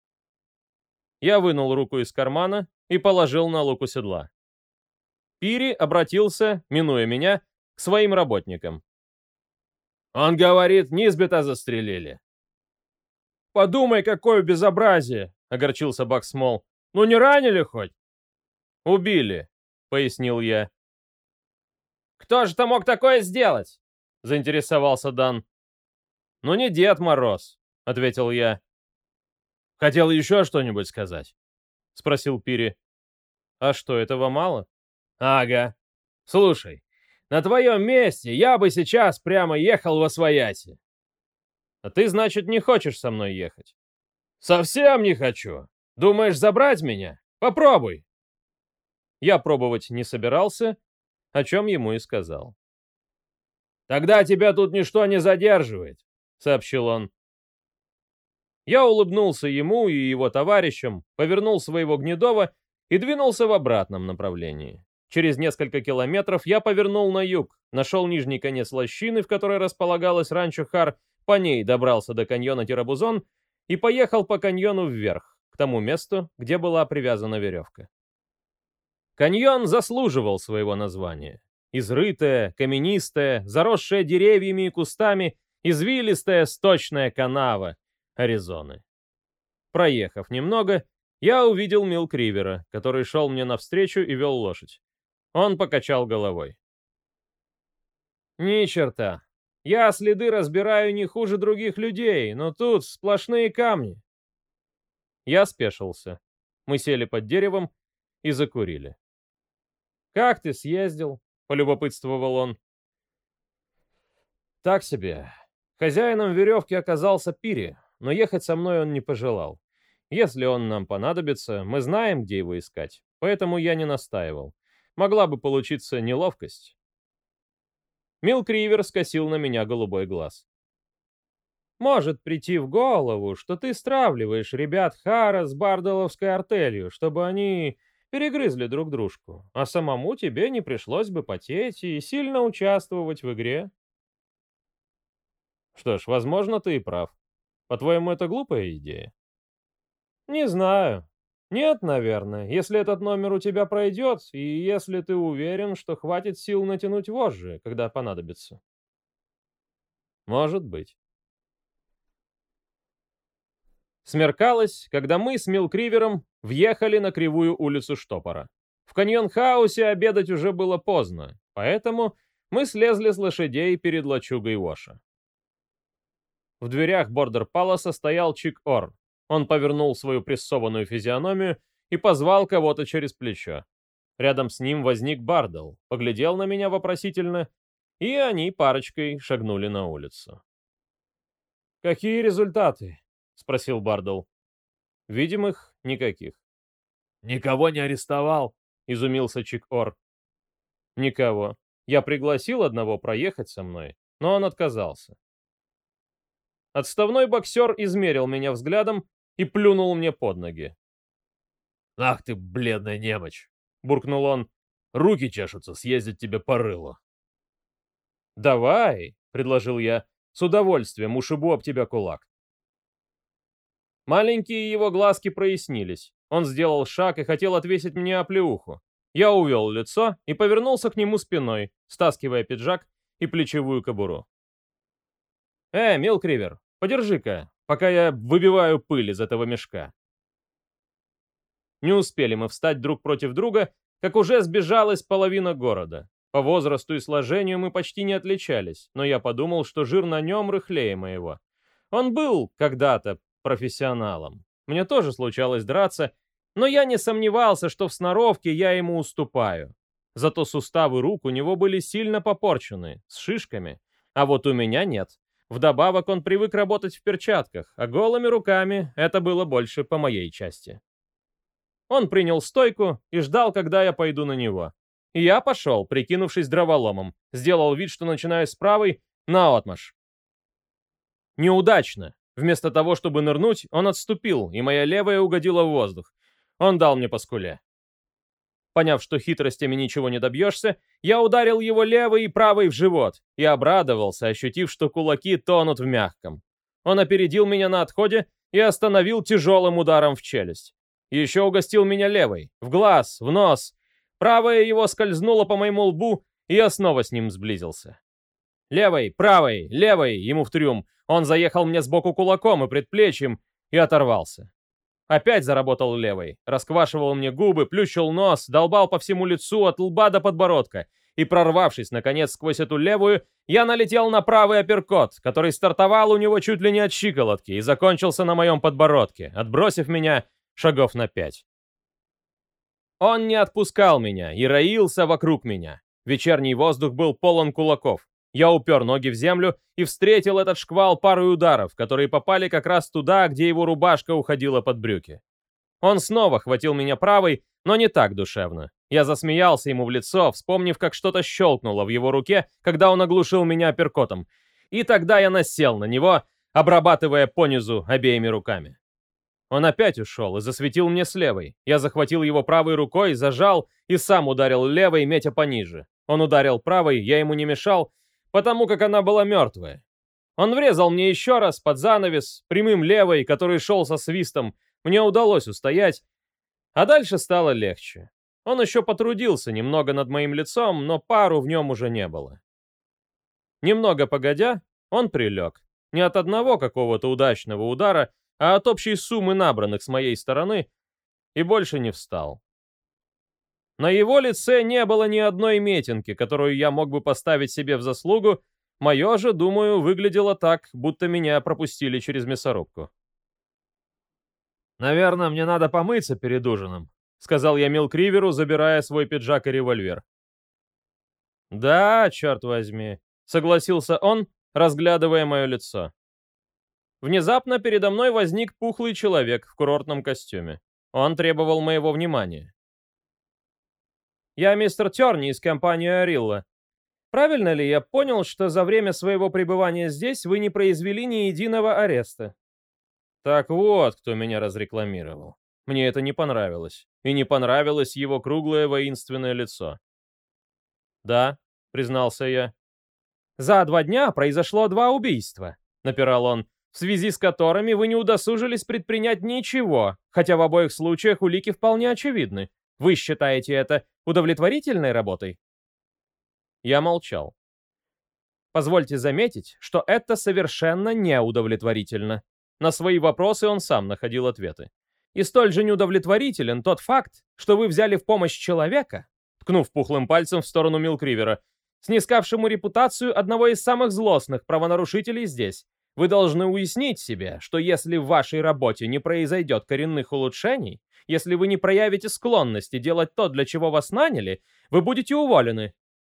Я вынул руку из кармана и положил на луку седла. Пири обратился, минуя меня, к своим работникам. «Он говорит, Низбета застрелили». «Подумай, какое безобразие!» — огорчился Баксмол. «Ну не ранили хоть?» «Убили», — пояснил я. «Кто же-то мог такое сделать?» — заинтересовался Дан. «Ну не Дед Мороз», — ответил я. «Хотел еще что-нибудь сказать?» — спросил Пири. «А что, этого мало?» «Ага. Слушай, на твоем месте я бы сейчас прямо ехал восвояси». «А ты, значит, не хочешь со мной ехать?» «Совсем не хочу. Думаешь забрать меня? Попробуй». Я пробовать не собирался, о чем ему и сказал. «Тогда тебя тут ничто не задерживает. сообщил он. Я улыбнулся ему и его товарищам, повернул своего Гнедова и двинулся в обратном направлении. Через несколько километров я повернул на юг, нашел нижний конец лощины, в которой располагалась ранчо Хар, по ней добрался до каньона Тирабузон и поехал по каньону вверх, к тому месту, где была привязана веревка. Каньон заслуживал своего названия. Изрытая, каменистая, заросшая деревьями и кустами, извилистая сточная канава Аризоны. Проехав немного, я увидел Милк Ривера, который шел мне навстречу и вел лошадь. Он покачал головой. «Ни черта. Я следы разбираю не хуже других людей, но тут сплошные камни». Я спешился. Мы сели под деревом и закурили. «Как ты съездил?» — полюбопытствовал он. «Так себе. Хозяином веревки оказался Пири, но ехать со мной он не пожелал. Если он нам понадобится, мы знаем, где его искать, поэтому я не настаивал. Могла бы получиться неловкость». Милк Ривер скосил на меня голубой глаз. «Может прийти в голову, что ты стравливаешь ребят Хара с Бардоловской артелью, чтобы они перегрызли друг дружку, а самому тебе не пришлось бы потеть и сильно участвовать в игре». «Что ж, возможно, ты и прав. По-твоему, это глупая идея?» «Не знаю. Нет, наверное, если этот номер у тебя пройдет, и если ты уверен, что хватит сил натянуть вожжи, когда понадобится». «Может быть». Смеркалось, когда мы с Милк Ривером въехали на кривую улицу Штопора. В каньон-хаусе обедать уже было поздно, поэтому мы слезли с лошадей перед лачугой Воша. В дверях Бордер-Паласа стоял Чик-Ор. Он повернул свою прессованную физиономию и позвал кого-то через плечо. Рядом с ним возник Бардел, поглядел на меня вопросительно, и они парочкой шагнули на улицу. «Какие результаты?» — спросил Бардел. «Видимых никаких». «Никого не арестовал?» — изумился Чик-Ор. «Никого. Я пригласил одного проехать со мной, но он отказался». Отставной боксер измерил меня взглядом и плюнул мне под ноги. «Ах ты, бледная немочь!» — буркнул он. «Руки чешутся съездить тебе по рылу». «Давай», — предложил я, — «с удовольствием ушибу об тебя кулак». Маленькие его глазки прояснились. Он сделал шаг и хотел отвесить мне оплеуху. Я увел лицо и повернулся к нему спиной, стаскивая пиджак и плечевую кобуру. «Э, Милк Ривер, подержи-ка, пока я выбиваю пыль из этого мешка». Не успели мы встать друг против друга, как уже сбежалась половина города. По возрасту и сложению мы почти не отличались, но я подумал, что жир на нем рыхлее моего. Он был когда-то профессионалом. Мне тоже случалось драться, но я не сомневался, что в сноровке я ему уступаю. Зато суставы рук у него были сильно попорчены, с шишками, а вот у меня нет. Вдобавок он привык работать в перчатках, а голыми руками это было больше по моей части. Он принял стойку и ждал, когда я пойду на него. И я пошел, прикинувшись дроволомом, сделал вид, что начинаю с правой, наотмашь. Неудачно. Вместо того, чтобы нырнуть, он отступил, и моя левая угодила в воздух. Он дал мне по скуле. Поняв, что хитростями ничего не добьешься, я ударил его левой и правой в живот и обрадовался, ощутив, что кулаки тонут в мягком. Он опередил меня на отходе и остановил тяжелым ударом в челюсть. Еще угостил меня левой, в глаз, в нос. Правая его скользнула по моему лбу, и я снова с ним сблизился. Левой, правой, левой, ему в трюм. Он заехал мне сбоку кулаком и предплечьем и оторвался. Опять заработал левой, расквашивал мне губы, плющил нос, долбал по всему лицу от лба до подбородка. И прорвавшись, наконец, сквозь эту левую, я налетел на правый апперкот, который стартовал у него чуть ли не от щиколотки и закончился на моем подбородке, отбросив меня шагов на пять. Он не отпускал меня и роился вокруг меня. Вечерний воздух был полон кулаков. Я упер ноги в землю и встретил этот шквал парой ударов, которые попали как раз туда, где его рубашка уходила под брюки. Он снова хватил меня правой, но не так душевно. Я засмеялся ему в лицо, вспомнив, как что-то щелкнуло в его руке, когда он оглушил меня апперкотом. И тогда я насел на него, обрабатывая понизу обеими руками. Он опять ушел и засветил мне с левой. Я захватил его правой рукой, зажал и сам ударил левой, метя пониже. Он ударил правой, я ему не мешал, потому как она была мертвая. Он врезал мне еще раз под занавес, прямым левой, который шел со свистом. Мне удалось устоять, а дальше стало легче. Он еще потрудился немного над моим лицом, но пару в нем уже не было. Немного погодя, он прилег. Не от одного какого-то удачного удара, а от общей суммы набранных с моей стороны, и больше не встал. На его лице не было ни одной метинки, которую я мог бы поставить себе в заслугу. Мое же, думаю, выглядело так, будто меня пропустили через мясорубку. «Наверное, мне надо помыться перед ужином», — сказал я Милкриверу, забирая свой пиджак и револьвер. «Да, черт возьми», — согласился он, разглядывая мое лицо. Внезапно передо мной возник пухлый человек в курортном костюме. Он требовал моего внимания. «Я мистер Терни из компании Арилла. Правильно ли я понял, что за время своего пребывания здесь вы не произвели ни единого ареста?» Так вот, кто меня разрекламировал. Мне это не понравилось. И не понравилось его круглое воинственное лицо. «Да», — признался я. «За два дня произошло два убийства», — напирал он, «в связи с которыми вы не удосужились предпринять ничего, хотя в обоих случаях улики вполне очевидны. Вы считаете это удовлетворительной работой?» Я молчал. Позвольте заметить, что это совершенно неудовлетворительно. На свои вопросы он сам находил ответы. И столь же неудовлетворителен тот факт, что вы взяли в помощь человека, ткнув пухлым пальцем в сторону Милкривера, снискавшему репутацию одного из самых злостных правонарушителей здесь. Вы должны уяснить себе, что если в вашей работе не произойдет коренных улучшений, если вы не проявите склонности делать то, для чего вас наняли, вы будете уволены.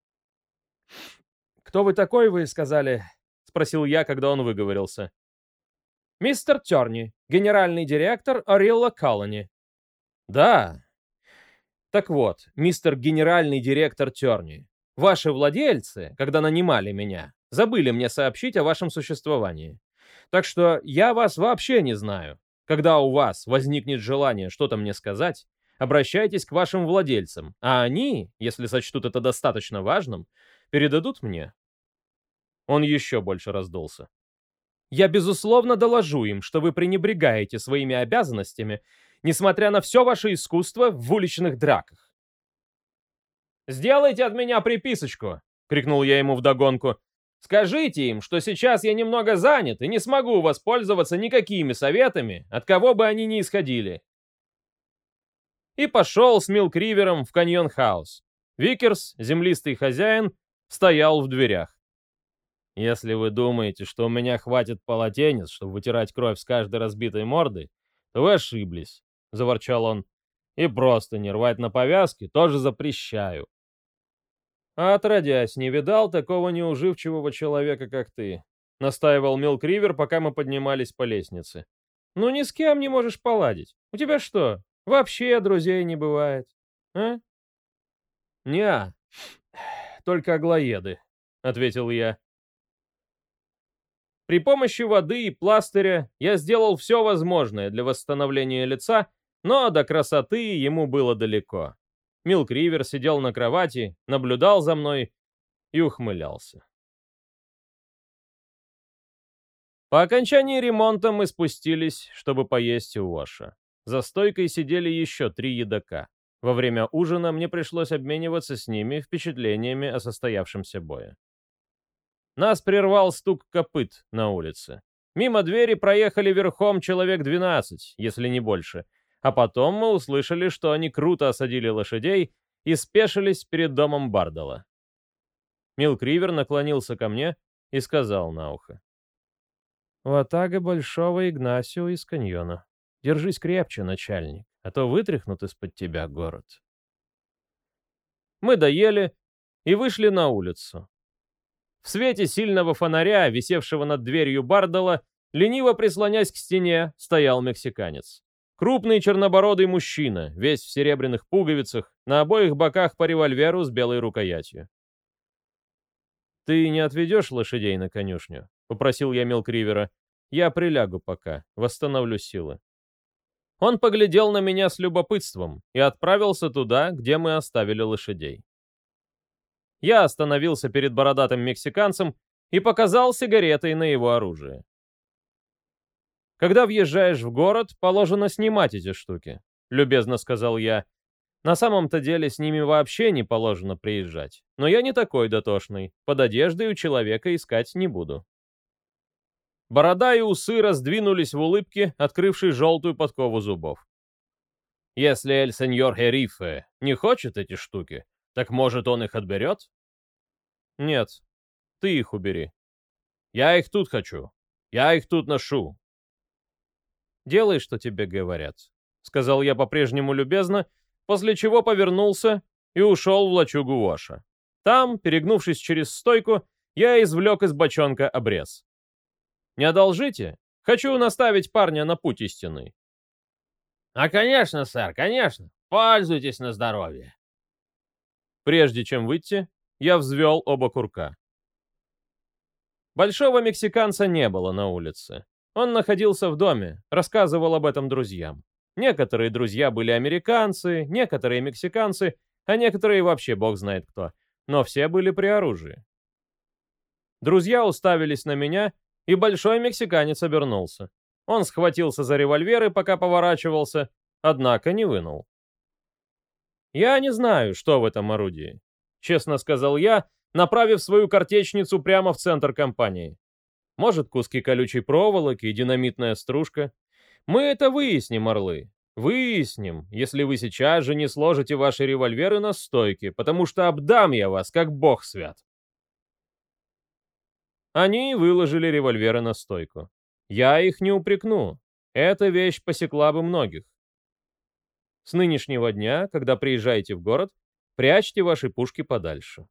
«Кто вы такой, вы сказали?» — спросил я, когда он выговорился. «Мистер Терни, генеральный директор Арилла Колони». «Да. Так вот, мистер генеральный директор Терни, ваши владельцы, когда нанимали меня, забыли мне сообщить о вашем существовании. Так что я вас вообще не знаю. Когда у вас возникнет желание что-то мне сказать, обращайтесь к вашим владельцам, а они, если сочтут это достаточно важным, передадут мне». Он еще больше раздулся. «Я, безусловно, доложу им, что вы пренебрегаете своими обязанностями, несмотря на все ваше искусство в уличных драках». «Сделайте от меня приписочку!» — крикнул я ему вдогонку. «Скажите им, что сейчас я немного занят и не смогу воспользоваться никакими советами, от кого бы они ни исходили». И пошел с Милкривером в каньон-хаус. Викерс, землистый хозяин, стоял в дверях. «Если вы думаете, что у меня хватит полотенец, чтобы вытирать кровь с каждой разбитой морды, то вы ошиблись», — заворчал он. «И просто не рвать на повязки тоже запрещаю». «А отродясь, не видал такого неуживчивого человека, как ты», — настаивал Милкривер, пока мы поднимались по лестнице. «Ну ни с кем не можешь поладить. У тебя что, вообще друзей не бывает, а?» «Не-а, только аглоеды», — ответил я. При помощи воды и пластыря я сделал все возможное для восстановления лица, но до красоты ему было далеко. Милкривер сидел на кровати, наблюдал за мной и ухмылялся. По окончании ремонта мы спустились, чтобы поесть у Уоша. За стойкой сидели еще три едока. Во время ужина мне пришлось обмениваться с ними впечатлениями о состоявшемся бое. Нас прервал стук копыт на улице. Мимо двери проехали верхом человек двенадцать, если не больше, а потом мы услышали, что они круто осадили лошадей и спешились перед домом Бардала. Милкривер наклонился ко мне и сказал на ухо: «Ватага Большого Игнасио из каньона. Держись крепче, начальник, а то вытряхнут из-под тебя город». Мы доели и вышли на улицу. В свете сильного фонаря, висевшего над дверью Бардала, лениво прислонясь к стене, стоял мексиканец. Крупный чернобородый мужчина, весь в серебряных пуговицах, на обоих боках по револьверу с белой рукоятью. «Ты не отведешь лошадей на конюшню?» — попросил я Милкривера. «Я прилягу пока, восстановлю силы». Он поглядел на меня с любопытством и отправился туда, где мы оставили лошадей. Я остановился перед бородатым мексиканцем и показал сигаретой на его оружие. «Когда въезжаешь в город, положено снимать эти штуки», — любезно сказал я. «На самом-то деле с ними вообще не положено приезжать. Но я не такой дотошный, под одеждой у человека искать не буду». Борода и усы раздвинулись в улыбке, открывшей желтую подкову зубов. «Если эль сеньор Херифе не хочет эти штуки, так может он их отберет?» «Нет, ты их убери». «Я их тут хочу. Я их тут ношу». «Делай, что тебе говорят», — сказал я по-прежнему любезно, после чего повернулся и ушел в лачугу Уоша. Там, перегнувшись через стойку, я извлек из бочонка обрез. «Не одолжите? Хочу наставить парня на путь истинный».
«А, конечно, сэр, конечно. Пользуйтесь на здоровье».
Прежде чем выйти, я взвел оба курка. Большого мексиканца не было на улице. Он находился в доме, рассказывал об этом друзьям. Некоторые друзья были американцы, некоторые мексиканцы, а некоторые вообще бог знает кто. Но все были при оружии. Друзья уставились на меня, и большой мексиканец обернулся. Он схватился за револьверы, пока поворачивался, однако не вынул. «Я не знаю, что в этом орудии», — честно сказал я, направив свою картечницу прямо в центр компании. Может, куски колючей проволоки и динамитная стружка. Мы это выясним, орлы. Выясним, если вы сейчас же не сложите ваши револьверы на стойке, потому что обдам я вас, как бог свят. Они выложили револьверы на стойку. Я их не упрекну. Эта вещь посекла бы многих. С нынешнего дня, когда приезжаете в город, прячьте ваши пушки подальше.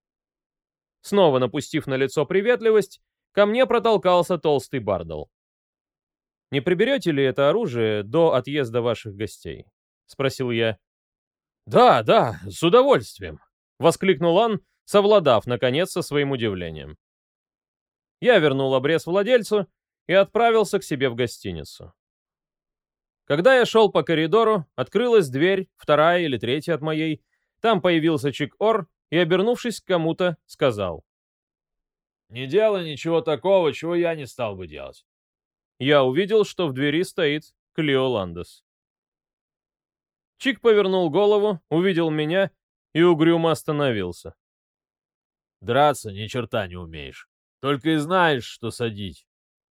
Снова напустив на лицо приветливость, ко мне протолкался толстый бардал. «Не приберете ли это оружие до отъезда ваших гостей?» — спросил я. «Да, да, с удовольствием!» — воскликнул он, совладав, наконец, со своим удивлением. Я вернул обрез владельцу и отправился к себе в гостиницу. Когда я шел по коридору, открылась дверь, вторая или третья от моей. Там появился Чик-Ор и, обернувшись к кому-то, сказал:
«Не делай ничего такого, чего я не стал бы делать».
Я увидел, что в двери стоит Клио Ландес. Чик повернул голову, увидел меня и угрюмо остановился.
«Драться ни черта не умеешь. Только и знаешь, что садить».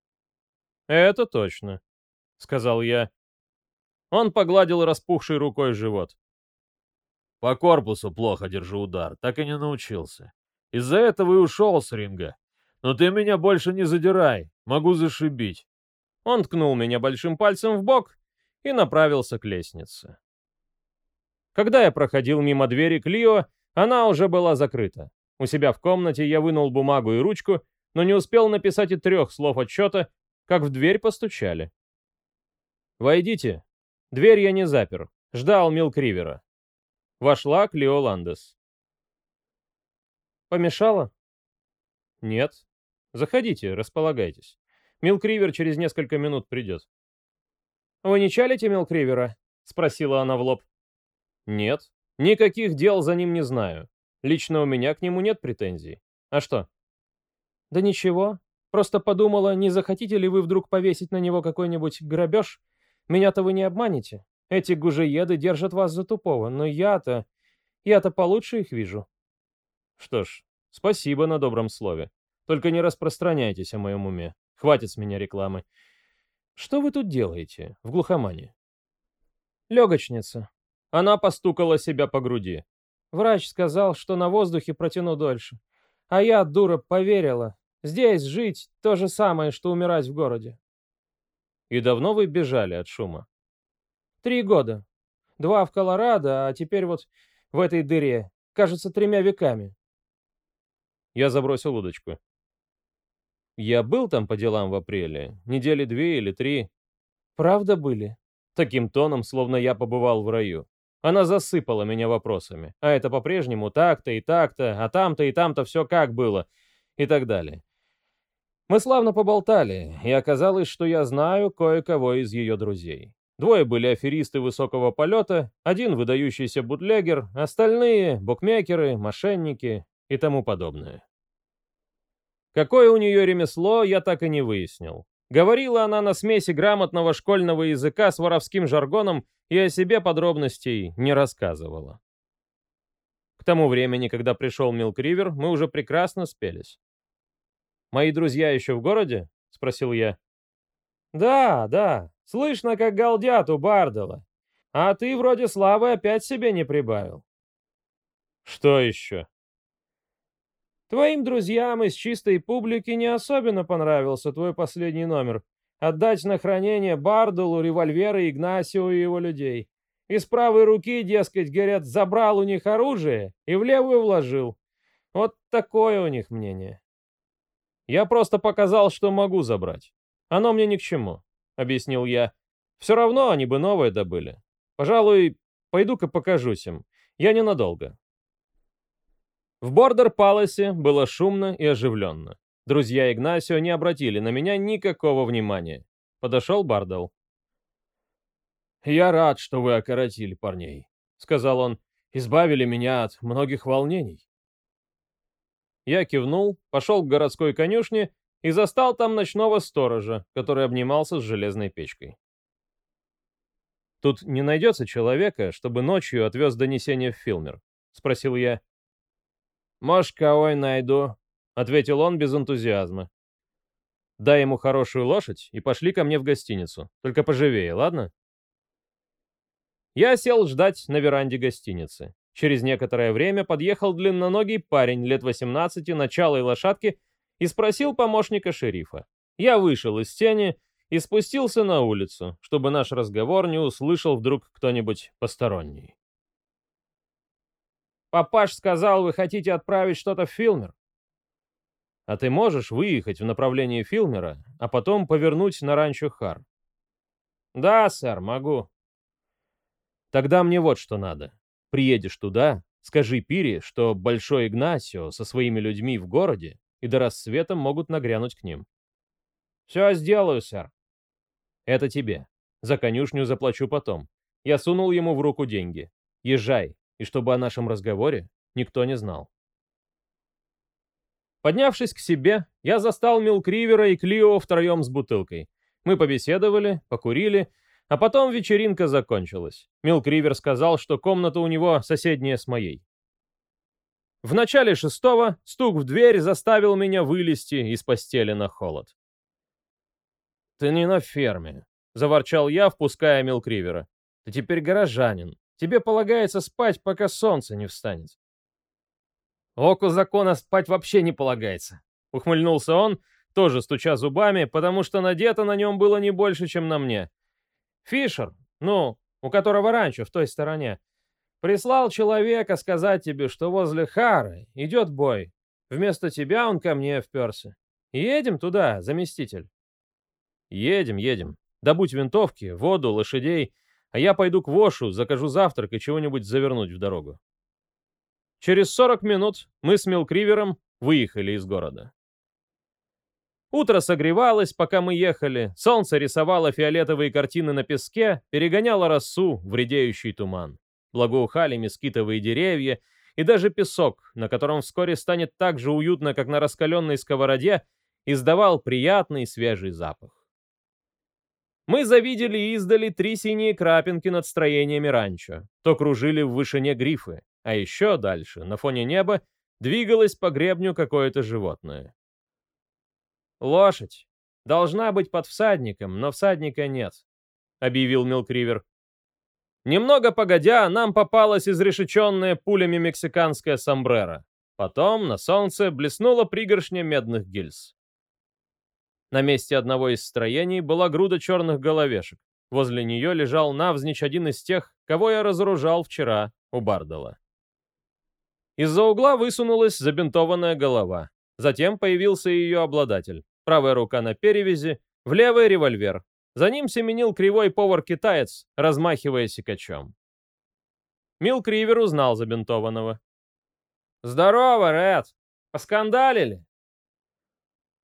«Это точно», — сказал я. Он погладил распухшей рукой живот.
«По корпусу плохо держу удар, так и не научился. Из-за этого и ушел с ринга. Но ты меня больше не задирай, могу зашибить».
Он ткнул меня большим пальцем в бок и направился к лестнице. Когда я проходил мимо двери Клио, она уже была закрыта. У себя в комнате я вынул бумагу и ручку, но не успел написать и трех слов отчета, как в дверь постучали. «Войдите». Дверь я не запер. Ждал Милкривера. Вошла Клио Ландес. «Помешала?» «Нет. Заходите, располагайтесь. Милкривер через несколько минут придет». «Вы не чалите Милкривера?» — спросила она в лоб. «Нет. Никаких дел за ним не знаю. Лично у меня к нему нет претензий. А что?» «Да ничего. Просто подумала, не захотите ли вы вдруг повесить на него какой-нибудь грабеж? Меня-то вы не обманете. Эти гужееды держат вас за тупого, но я-то... Я-то получше их вижу». «Что ж, спасибо на добром слове. Только не распространяйтесь о моем уме. Хватит с меня рекламы. Что вы тут делаете, в глухомане?» «Легочница». Она постукала себя по груди. «Врач сказал, что на воздухе протяну дольше. А я, дура, поверила. Здесь жить — то же самое, что умирать в городе». «И давно вы бежали от шума?» «Три года. Два в Колорадо, а теперь вот в этой дыре. Кажется, тремя веками». Я забросил удочку. «Я был там по делам в апреле. Недели две или три». «Правда были?» Таким тоном, словно я побывал в раю. Она засыпала меня вопросами. А это по-прежнему так-то и так-то, а там-то и там-то все как было. и так далее. Мы славно поболтали, и оказалось, что я знаю кое-кого из ее друзей. Двое были аферисты высокого полета, один выдающийся бутлегер, остальные — букмекеры, мошенники и тому подобное. Какое у нее ремесло, я так и не выяснил. Говорила она на смеси грамотного школьного языка с воровским жаргоном и о себе подробностей не рассказывала. К тому времени, когда пришел Милк-Ривер, мы уже прекрасно спелись. «Мои друзья еще в городе?» — спросил я. «Да, да, слышно, как галдят у Бардела. А ты вроде славы опять себе не прибавил». «Что еще?» «Твоим друзьям из чистой публики не особенно понравился твой последний номер. Отдать на хранение Барделу револьверы Игнасио и его людей. Из правой руки, дескать, говорят, забрал у них оружие и в левую вложил. Вот такое у них мнение». «Я просто показал, что могу забрать. Оно мне ни к чему», — объяснил я. «Все равно они бы новое добыли. Пожалуй, пойду-ка покажусь им. Я ненадолго». В Бордер-Паласе было шумно и оживленно. Друзья Игнасио не обратили на меня никакого внимания. Подошел Бардел. «Я рад, что вы окоротили парней», — сказал он. «Избавили меня от многих волнений». Я кивнул, пошел к городской конюшне и застал там ночного сторожа, который обнимался с железной печкой. «Тут не найдется человека, чтобы ночью отвез донесение в Филмер?» — спросил я. «Может, кого и найду», — ответил он без энтузиазма. «Дай ему хорошую лошадь и пошли ко мне в гостиницу. Только поживее, ладно?» Я сел ждать на веранде гостиницы. Через некоторое время подъехал длинноногий парень лет восемнадцати на чалой лошадке и спросил помощника шерифа. Я вышел из тени и спустился на улицу, чтобы наш разговор не услышал вдруг кто-нибудь посторонний. «Папаш сказал, вы хотите отправить что-то в Филмер?» «А ты можешь выехать в направлении Филмера, а потом повернуть на ранчо Хар?» «Да, сэр, могу». «Тогда мне вот что надо. Приедешь туда, скажи Пире, что Большой Игнасио со своими людьми в городе и до рассвета могут нагрянуть к ним». «Все сделаю, сэр». «Это тебе. За конюшню заплачу потом». Я сунул ему в руку деньги. «Езжай, и чтобы о нашем разговоре никто не знал». Поднявшись к себе, я застал Милк-Ривера и Клио втроем с бутылкой. Мы побеседовали, покурили, а потом вечеринка закончилась. Милк-Ривер сказал, что комната у него соседняя с моей. В начале шестого стук в дверь заставил меня вылезти из постели на холод. «Ты не на ферме», — заворчал я, впуская Милк-Ривера. «Ты теперь горожанин. Тебе полагается спать, пока солнце не встанет». «Оку закона спать вообще не полагается», — ухмыльнулся он, тоже стуча зубами, потому что надето на нем было не больше, чем на мне. «Фишер, ну, у которого ранчо в той стороне, прислал человека сказать тебе, что возле Хары идет бой. Вместо тебя он ко мне вперся. Едем туда, заместитель». «Едем, едем. Добудь винтовки, воду, лошадей, а я пойду к Вошу, закажу завтрак и чего-нибудь завернуть в дорогу». Через сорок минут мы с Милк-Ривером выехали из города. Утро согревалось, пока мы ехали, солнце рисовало фиолетовые картины на песке, перегоняло росу в редеющий туман. Благоухали мескитовые деревья, и даже песок, на котором вскоре станет так же уютно, как на раскаленной сковороде, издавал приятный свежий запах. Мы завидели издали три синие крапинки над строениями ранчо, то кружили в вышине грифы, а еще дальше, на фоне неба, двигалось по гребню какое-то животное. «Лошадь. Должна быть под всадником, но всадника нет», — объявил Милк-Ривер. Немного погодя, нам попалась изрешеченная пулями мексиканская сомбреро. Потом на солнце блеснула пригоршня медных гильз. На месте одного из строений была груда черных головешек. Возле нее лежал навзничь один из тех, кого я разоружал вчера у Бардела. Из-за угла высунулась забинтованная голова. Затем появился ее обладатель. Правая рука на перевязи, в левой револьвер. За ним семенил кривой повар-китаец, размахивая секачом. Милк-Ривер узнал забинтованного. «Здорово, Ред! Поскандалили?»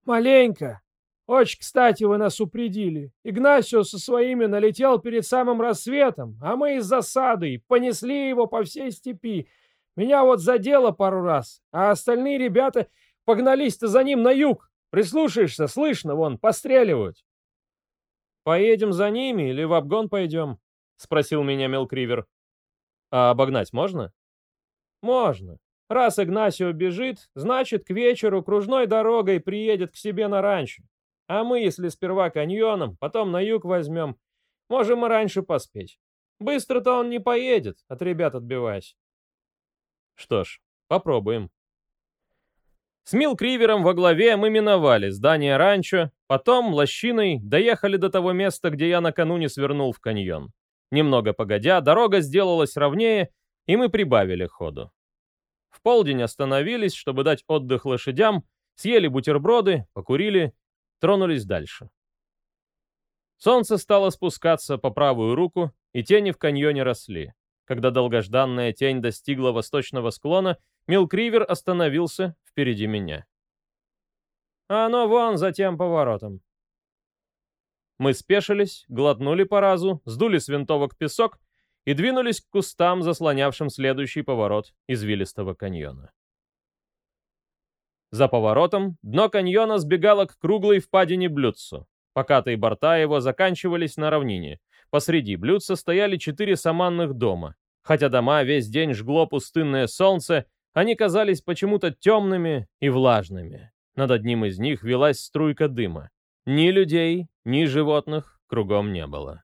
«Маленько. Очень кстати вы нас упредили. Игнасио со своими налетел перед самым рассветом, а мы из засады понесли его по всей степи. Меня вот задело пару раз, а остальные ребята погнались-то за ним на юг. Прислушаешься, слышно, вон, постреливают».
«Поедем за ними или в обгон пойдем?» — спросил меня Милкривер. «А обогнать можно?» «Можно. Раз Игнасио бежит, значит, к вечеру кружной дорогой приедет к себе на ранчо. А мы, если сперва каньоном, потом на юг возьмем, можем и раньше поспеть. Быстро-то он не поедет, от ребят отбиваясь». «Что ж, попробуем». С Милкривером во главе мы миновали здание ранчо, потом лощиной доехали до того места, где я накануне свернул в каньон. Немного погодя, дорога сделалась ровнее, и мы прибавили ходу. В полдень остановились, чтобы дать отдых лошадям, съели бутерброды, покурили, тронулись дальше. Солнце стало спускаться по правую руку, и тени в каньоне росли. Когда долгожданная тень достигла восточного склона, Милкривер остановился впереди меня. «А оно вон за тем поворотом». Мы спешились, глотнули по разу, сдули с винтовок песок и двинулись к кустам, заслонявшим следующий поворот извилистого каньона. За поворотом дно каньона сбегало к круглой впадине блюдцу. Покатые борта его заканчивались на равнине. Посреди блюдца стояли четыре саманных дома. Хотя дома весь день жгло пустынное солнце, они казались почему-то темными и влажными. Над одним из них велась струйка дыма. Ни людей, ни животных кругом не было.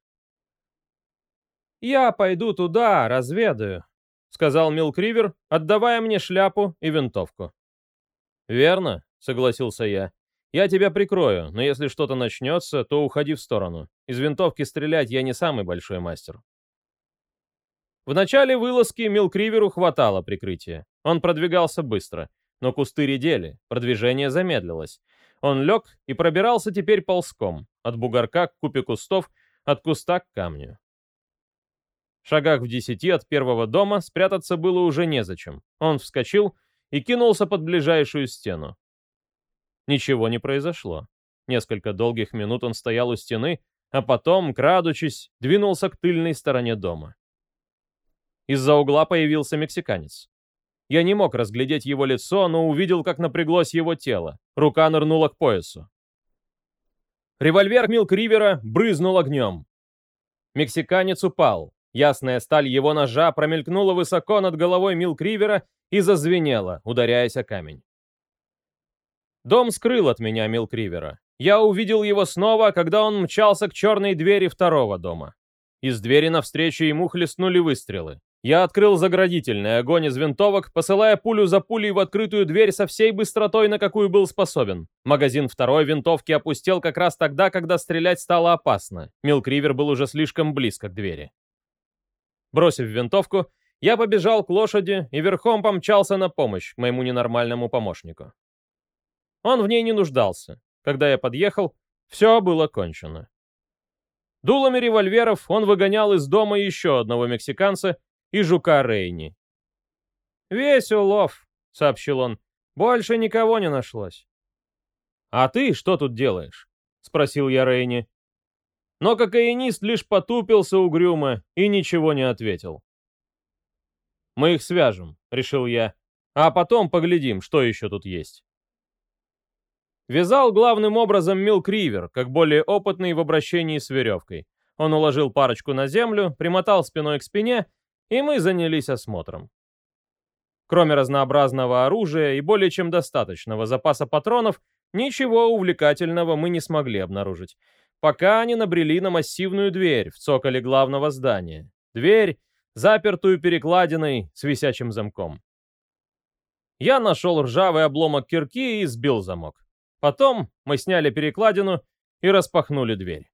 «Я пойду туда, разведаю», — сказал Милкривер, отдавая мне шляпу и винтовку. «Верно», — согласился я. «Я тебя прикрою, но если что-то начнется, то уходи в сторону. Из винтовки стрелять я не самый большой мастер». В начале вылазки Милкриверу хватало прикрытия. Он продвигался быстро, но кусты редели, продвижение замедлилось. Он лег и пробирался теперь ползком, от бугорка к купе кустов, от куста к камню. В шагах в десяти от первого дома спрятаться было уже незачем. Он вскочил и кинулся под ближайшую стену. Ничего не произошло. Несколько долгих минут он стоял у стены, а потом, крадучись, двинулся к тыльной стороне дома. Из-за угла появился мексиканец. Я не мог разглядеть его лицо, но увидел, как напряглось его тело. Рука нырнула к поясу. Револьвер Милкривера брызнул огнем. Мексиканец упал. Ясная сталь его ножа промелькнула высоко над головой Милкривера и зазвенела, ударяясь о камень. Дом скрыл от меня Милкривера. Я увидел его снова, когда он мчался к черной двери второго дома. Из двери навстречу ему хлестнули выстрелы. Я открыл заградительный огонь из винтовок, посылая пулю за пулей в открытую дверь со всей быстротой, на какую был способен. Магазин второй винтовки опустел как раз тогда, когда стрелять стало опасно. Милкривер был уже слишком близко к двери. Бросив винтовку, я побежал к лошади и верхом помчался на помощь к моему ненормальному помощнику. Он в ней не нуждался. Когда я подъехал, все было кончено. Дулами револьверов он выгонял из дома еще одного мексиканца и жука Рейни. «Весь улов», — сообщил он, — «больше никого не нашлось». «А ты что тут делаешь?» — спросил я Рейни. Но кокаинист лишь потупился угрюмо и ничего не ответил. «Мы их свяжем», — решил я, — «а потом поглядим, что еще тут есть». Вязал главным образом Милкривер, как более опытный в обращении с веревкой. Он уложил парочку на землю, примотал спиной к спине, и мы занялись осмотром. Кроме разнообразного оружия и более чем достаточного запаса патронов, ничего увлекательного мы не смогли обнаружить, пока они набрели на массивную дверь в цоколе главного здания. Дверь, запертую перекладиной с висячим замком. Я нашел ржавый обломок кирки и сбил замок. Потом мы сняли перекладину и распахнули дверь.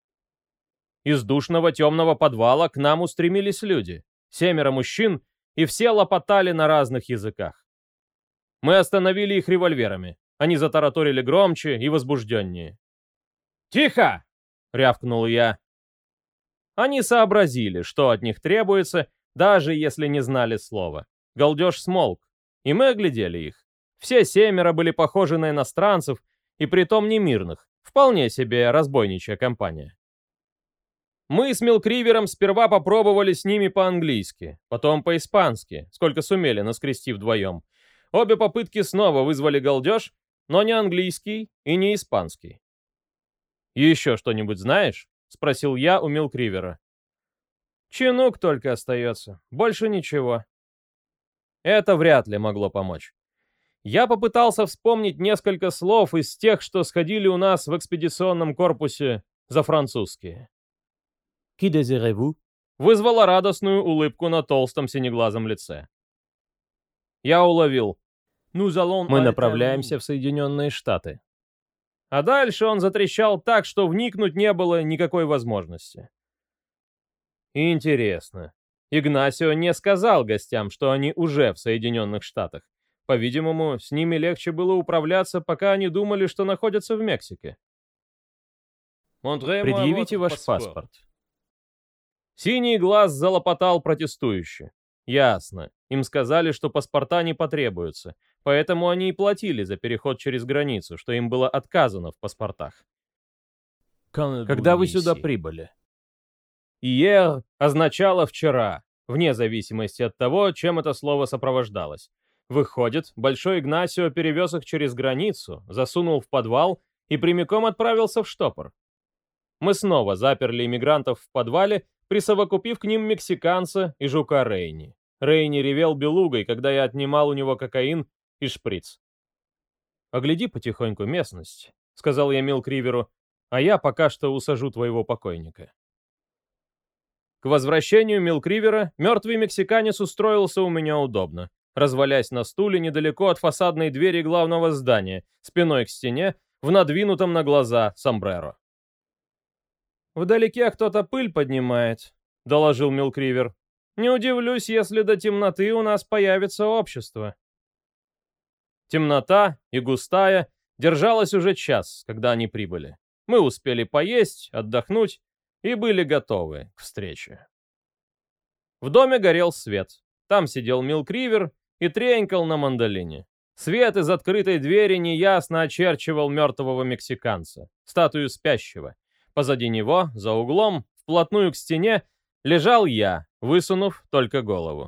Из душного темного подвала к нам устремились люди. Семеро мужчин, и все лопотали на разных языках. Мы остановили их револьверами. Они затараторили громче и возбужденнее. «Тихо!» — рявкнул я. Они сообразили, что от них требуется, даже если не знали слова. Галдеж смолк, и мы оглядели их. Все семеро были похожи на иностранцев, и притом не мирных, вполне себе разбойничья компания. Мы с Милкривером сперва попробовали с ними по-английски, потом по-испански, сколько сумели, наскрести вдвоем. Обе попытки снова вызвали галдеж, но не английский и не испанский. «Еще что-нибудь знаешь?» — спросил я у Милкривера.
«Чинук только остается, больше ничего».
Это вряд ли могло помочь. Я попытался вспомнить несколько слов из тех, что сходили у нас в экспедиционном корпусе за французские.
«Qui désirez-vous?»
Вызвало радостную улыбку на толстом синеглазом лице. Я уловил. Мы направляемся в Соединенные Штаты. А дальше он затрещал так, что вникнуть не было никакой возможности. Интересно. Игнасио не сказал гостям, что они уже в Соединенных Штатах. По-видимому, с ними легче было управляться, пока они думали, что находятся в Мексике. «Предъявите ваш паспорт». Синий глаз залопотал протестующе. Ясно. Им сказали, что паспорта не потребуются, поэтому они и платили за переход через границу, что им было отказано в паспортах. Когда вы сюда прибыли? «Иер» означало «вчера», вне зависимости от того, чем это слово сопровождалось. Выходит, Большой Игнасио перевез их через границу, засунул в подвал и прямиком отправился в штопор. Мы снова заперли иммигрантов в подвале, присовокупив к ним мексиканца и жука Рейни. Рейни ревел белугой, когда я отнимал у него кокаин и шприц. «Огляди потихоньку местность», — сказал я Милкриверу, «а я пока что усажу твоего покойника». К возвращению Милкривера мертвый мексиканец устроился у меня удобно, развалясь на стуле недалеко от фасадной двери главного здания, спиной к стене, в надвинутом на глаза сомбреро.
«Вдалеке кто-то пыль поднимает», — доложил Милкривер. «Не удивлюсь, если до темноты у нас появится общество».
Темнота, и густая, держалась уже час, когда они прибыли. Мы успели поесть, отдохнуть и были готовы к встрече. В доме горел свет. Там сидел Милкривер и тренькал на мандолине. Свет из открытой двери неясно очерчивал мертвого мексиканца, статую спящего. Позади него, за углом, вплотную к стене, лежал я, высунув только голову.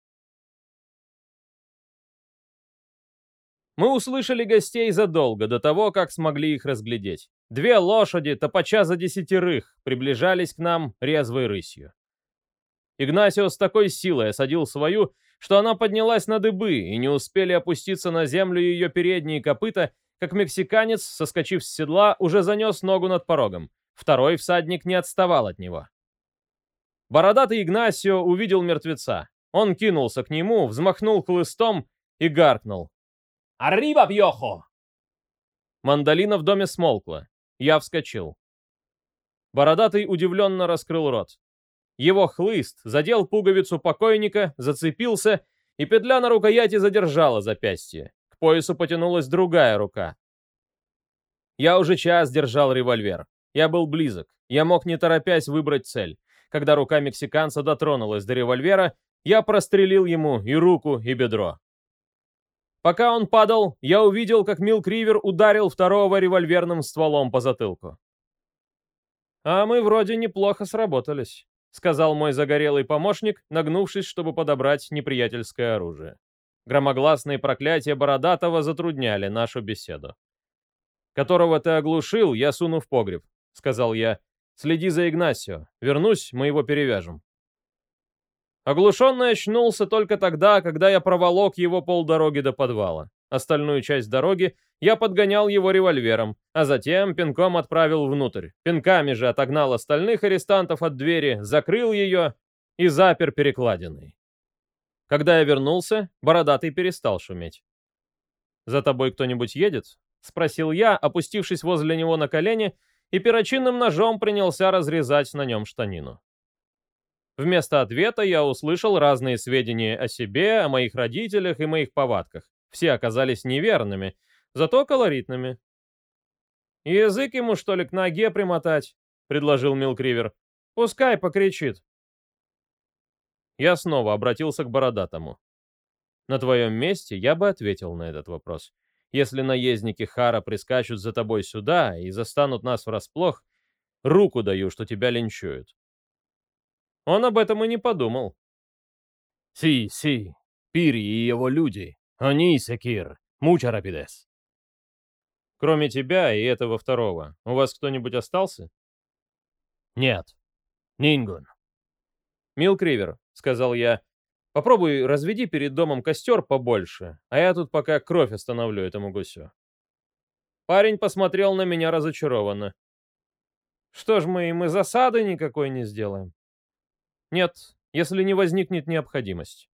Мы услышали гостей задолго до того, как смогли их разглядеть. Две лошади, топача за десятерых, приближались к нам резвой рысью. Игнасио с такой силой осадил свою, что она поднялась на дыбы, и не успели опуститься на землю ее передние копыта, как мексиканец, соскочив с седла, уже занес ногу над порогом. Второй всадник не отставал от него. Бородатый Игнасио увидел мертвеца. Он кинулся к нему, взмахнул хлыстом и гаркнул. «Arriba, пьохо!» Мандолина в доме смолкла. Я вскочил. Бородатый удивленно раскрыл рот. Его хлыст задел пуговицу покойника, зацепился, и петля на рукояти задержала запястье. К поясу потянулась другая рука. Я уже час держал револьвер. Я был близок. Я мог не торопясь выбрать цель. Когда рука мексиканца дотронулась до револьвера, я прострелил ему и руку, и бедро. Пока он падал, я увидел, как Милкривер ударил второго револьверным стволом по затылку. «А мы вроде неплохо сработались», — сказал мой загорелый помощник, нагнувшись, чтобы подобрать неприятельское оружие. Громогласные проклятия Бородатого затрудняли нашу беседу. «Которого ты оглушил, я суну в погреб», — сказал я. «Следи за Игнасио. Вернусь, мы его перевяжем». Оглушенный очнулся только тогда, когда я проволок его полдороги до подвала. Остальную часть дороги я подгонял его револьвером, а затем пинком отправил внутрь. Пинками же отогнал остальных арестантов от двери, закрыл ее и запер перекладиной. Когда я вернулся, Бородатый перестал шуметь. «За тобой кто-нибудь едет?» — спросил я, опустившись возле него на колени, и перочинным ножом принялся разрезать на нем штанину. Вместо ответа я услышал разные сведения о себе, о моих родителях и моих повадках. Все оказались неверными, зато колоритными. «Язык ему, что ли, к ноге примотать?» — предложил Милкривер. «Пускай покричит». Я снова обратился к Бородатому. «На твоем месте я бы ответил на этот вопрос. Если наездники Хара прискачут за тобой сюда и застанут нас врасплох, руку даю, что тебя линчуют». Он об этом и не подумал.
«Си, си, Пири и его люди. Они, Секир, муча рапидес».
«Кроме тебя и этого второго, у вас кто-нибудь остался?»
«Нет, нингун».
«Милкривер», — сказал я, — «попробуй разведи перед домом костер побольше, а я тут пока кровь остановлю этому гусю». Парень посмотрел на меня разочарованно. «Что ж мы им и засады никакой не сделаем?» «Нет, если не возникнет необходимость».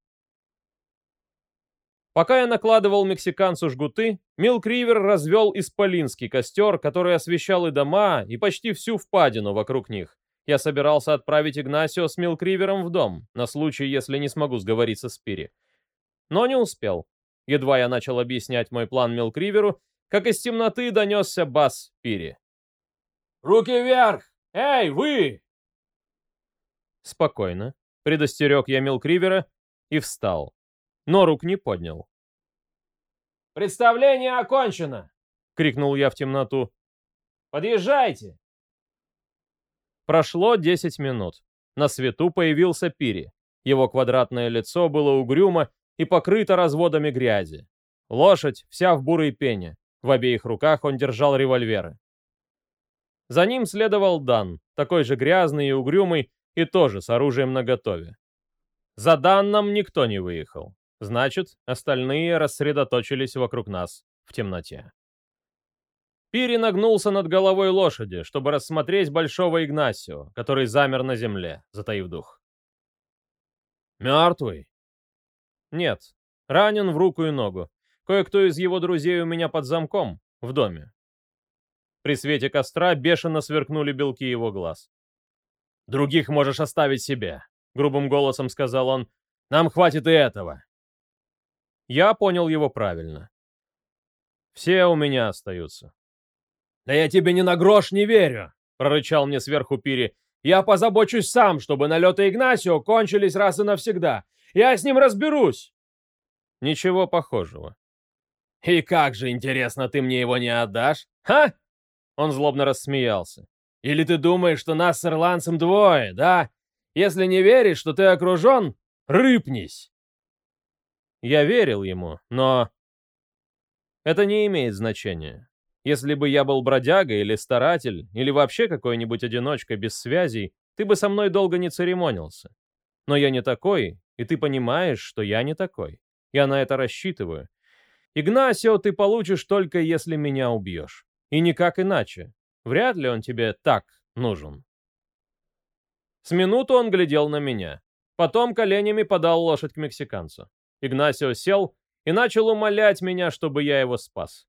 Пока я накладывал мексиканцу жгуты, Милкривер развел исполинский костер, который освещал и дома, и почти всю впадину вокруг них. Я собирался отправить Игнасио с Милкривером в дом, на случай, если не смогу сговориться с Пири. Но не успел. Едва я начал объяснять мой план Милкриверу, как из темноты донесся бас Пири.
«Руки вверх! Эй, вы!»
Спокойно. Предостерег я Милкривера и встал. Но рук не поднял.
«Представление окончено!»
— крикнул я в темноту.
«Подъезжайте!»
Прошло десять минут. На свету появился Пири. Его квадратное лицо было угрюмо и покрыто разводами грязи. Лошадь вся в бурой пене. В обеих руках он держал револьверы. За ним следовал Дан, такой же грязный и угрюмый, и тоже с оружием наготове. За Данном никто не выехал. Значит, остальные рассредоточились вокруг нас в темноте. Пири нагнулся над головой лошади, чтобы рассмотреть большого Игнасио, который замер на земле, затаив дух.
«Мертвый?»
«Нет, ранен в руку и ногу. Кое-кто из его друзей у меня под замком, в доме». При свете костра бешено сверкнули белки его глаз.
«Других можешь оставить себе», — грубым голосом сказал он. «Нам хватит и этого».
Я понял его правильно. «Все у меня остаются».
«Да я тебе ни на грош не верю», — прорычал мне сверху Пири. «Я позабочусь сам, чтобы налеты Игнасио кончились раз и навсегда. Я с ним разберусь».
«Ничего похожего».
«И как же, интересно, ты мне его не отдашь? Ха?»
Он злобно рассмеялся.
«Или ты думаешь, что нас с ирландцем двое, да? Если не веришь, что ты окружен, рыпнись!»
Я верил ему, но... Это не имеет значения. Если бы я был бродяга или старатель, или вообще какой-нибудь одиночка без связей, ты бы со мной долго не церемонился. Но я не такой, и ты понимаешь, что я не такой. Я на это рассчитываю. Игнасио ты получишь только если меня убьешь. И никак иначе. Вряд ли он тебе так нужен. С минуту он глядел на меня. Потом коленями подал лошадь к мексиканцу. Игнасио сел и начал умолять меня, чтобы я его спас.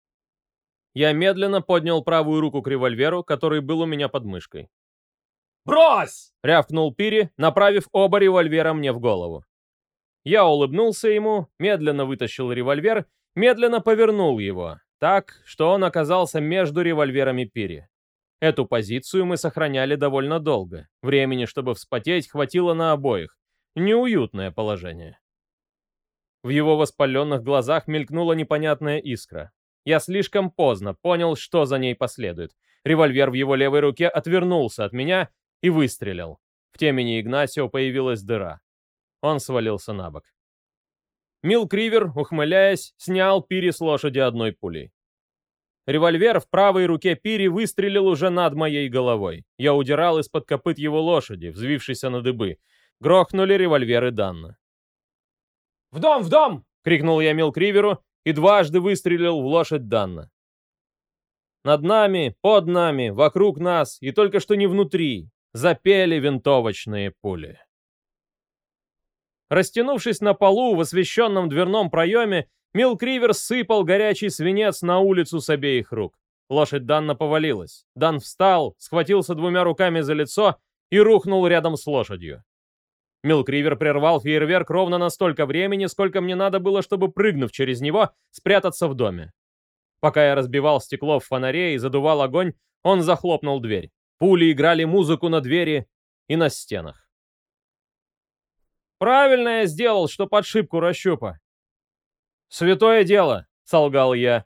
Я медленно поднял правую руку к револьверу, который был у меня под мышкой.
«Брось!»
— рявкнул Пири, направив оба револьвера мне в голову. Я улыбнулся ему, медленно вытащил револьвер, медленно повернул его, так, что он оказался между револьверами Пири. Эту позицию мы сохраняли довольно долго. Времени, чтобы вспотеть, хватило на обоих. Неуютное положение. В его воспаленных глазах мелькнула непонятная искра. Я слишком поздно понял, что за ней последует. Револьвер в его левой руке отвернулся от меня и выстрелил. В темени Игнасио появилась дыра. Он свалился на бок. Милкривер, ухмыляясь, снял Пири с лошади одной пулей. Револьвер в правой руке Пири выстрелил уже над моей головой. Я удирал из-под копыт его лошади, взвившейся на дыбы. Грохнули револьверы Данна.
«В дом, в дом!»
— крикнул я Милкриверу и дважды выстрелил в лошадь Данна. Над нами, под нами, вокруг нас и только что не внутри запели винтовочные пули. Растянувшись на полу в освещенном дверном проеме, Милкривер сыпал горячий свинец на улицу с обеих рук. Лошадь Данна повалилась. Дан встал, схватился двумя руками за лицо и рухнул рядом с лошадью. Милкривер прервал фейерверк ровно на столько времени, сколько мне надо было, чтобы, прыгнув через него, спрятаться в доме. Пока я разбивал стекло в фонаре и задувал огонь, он захлопнул дверь. Пули играли музыку на двери и на стенах. «Правильно я сделал, что подшибку расщупа». «Святое дело», — солгал я.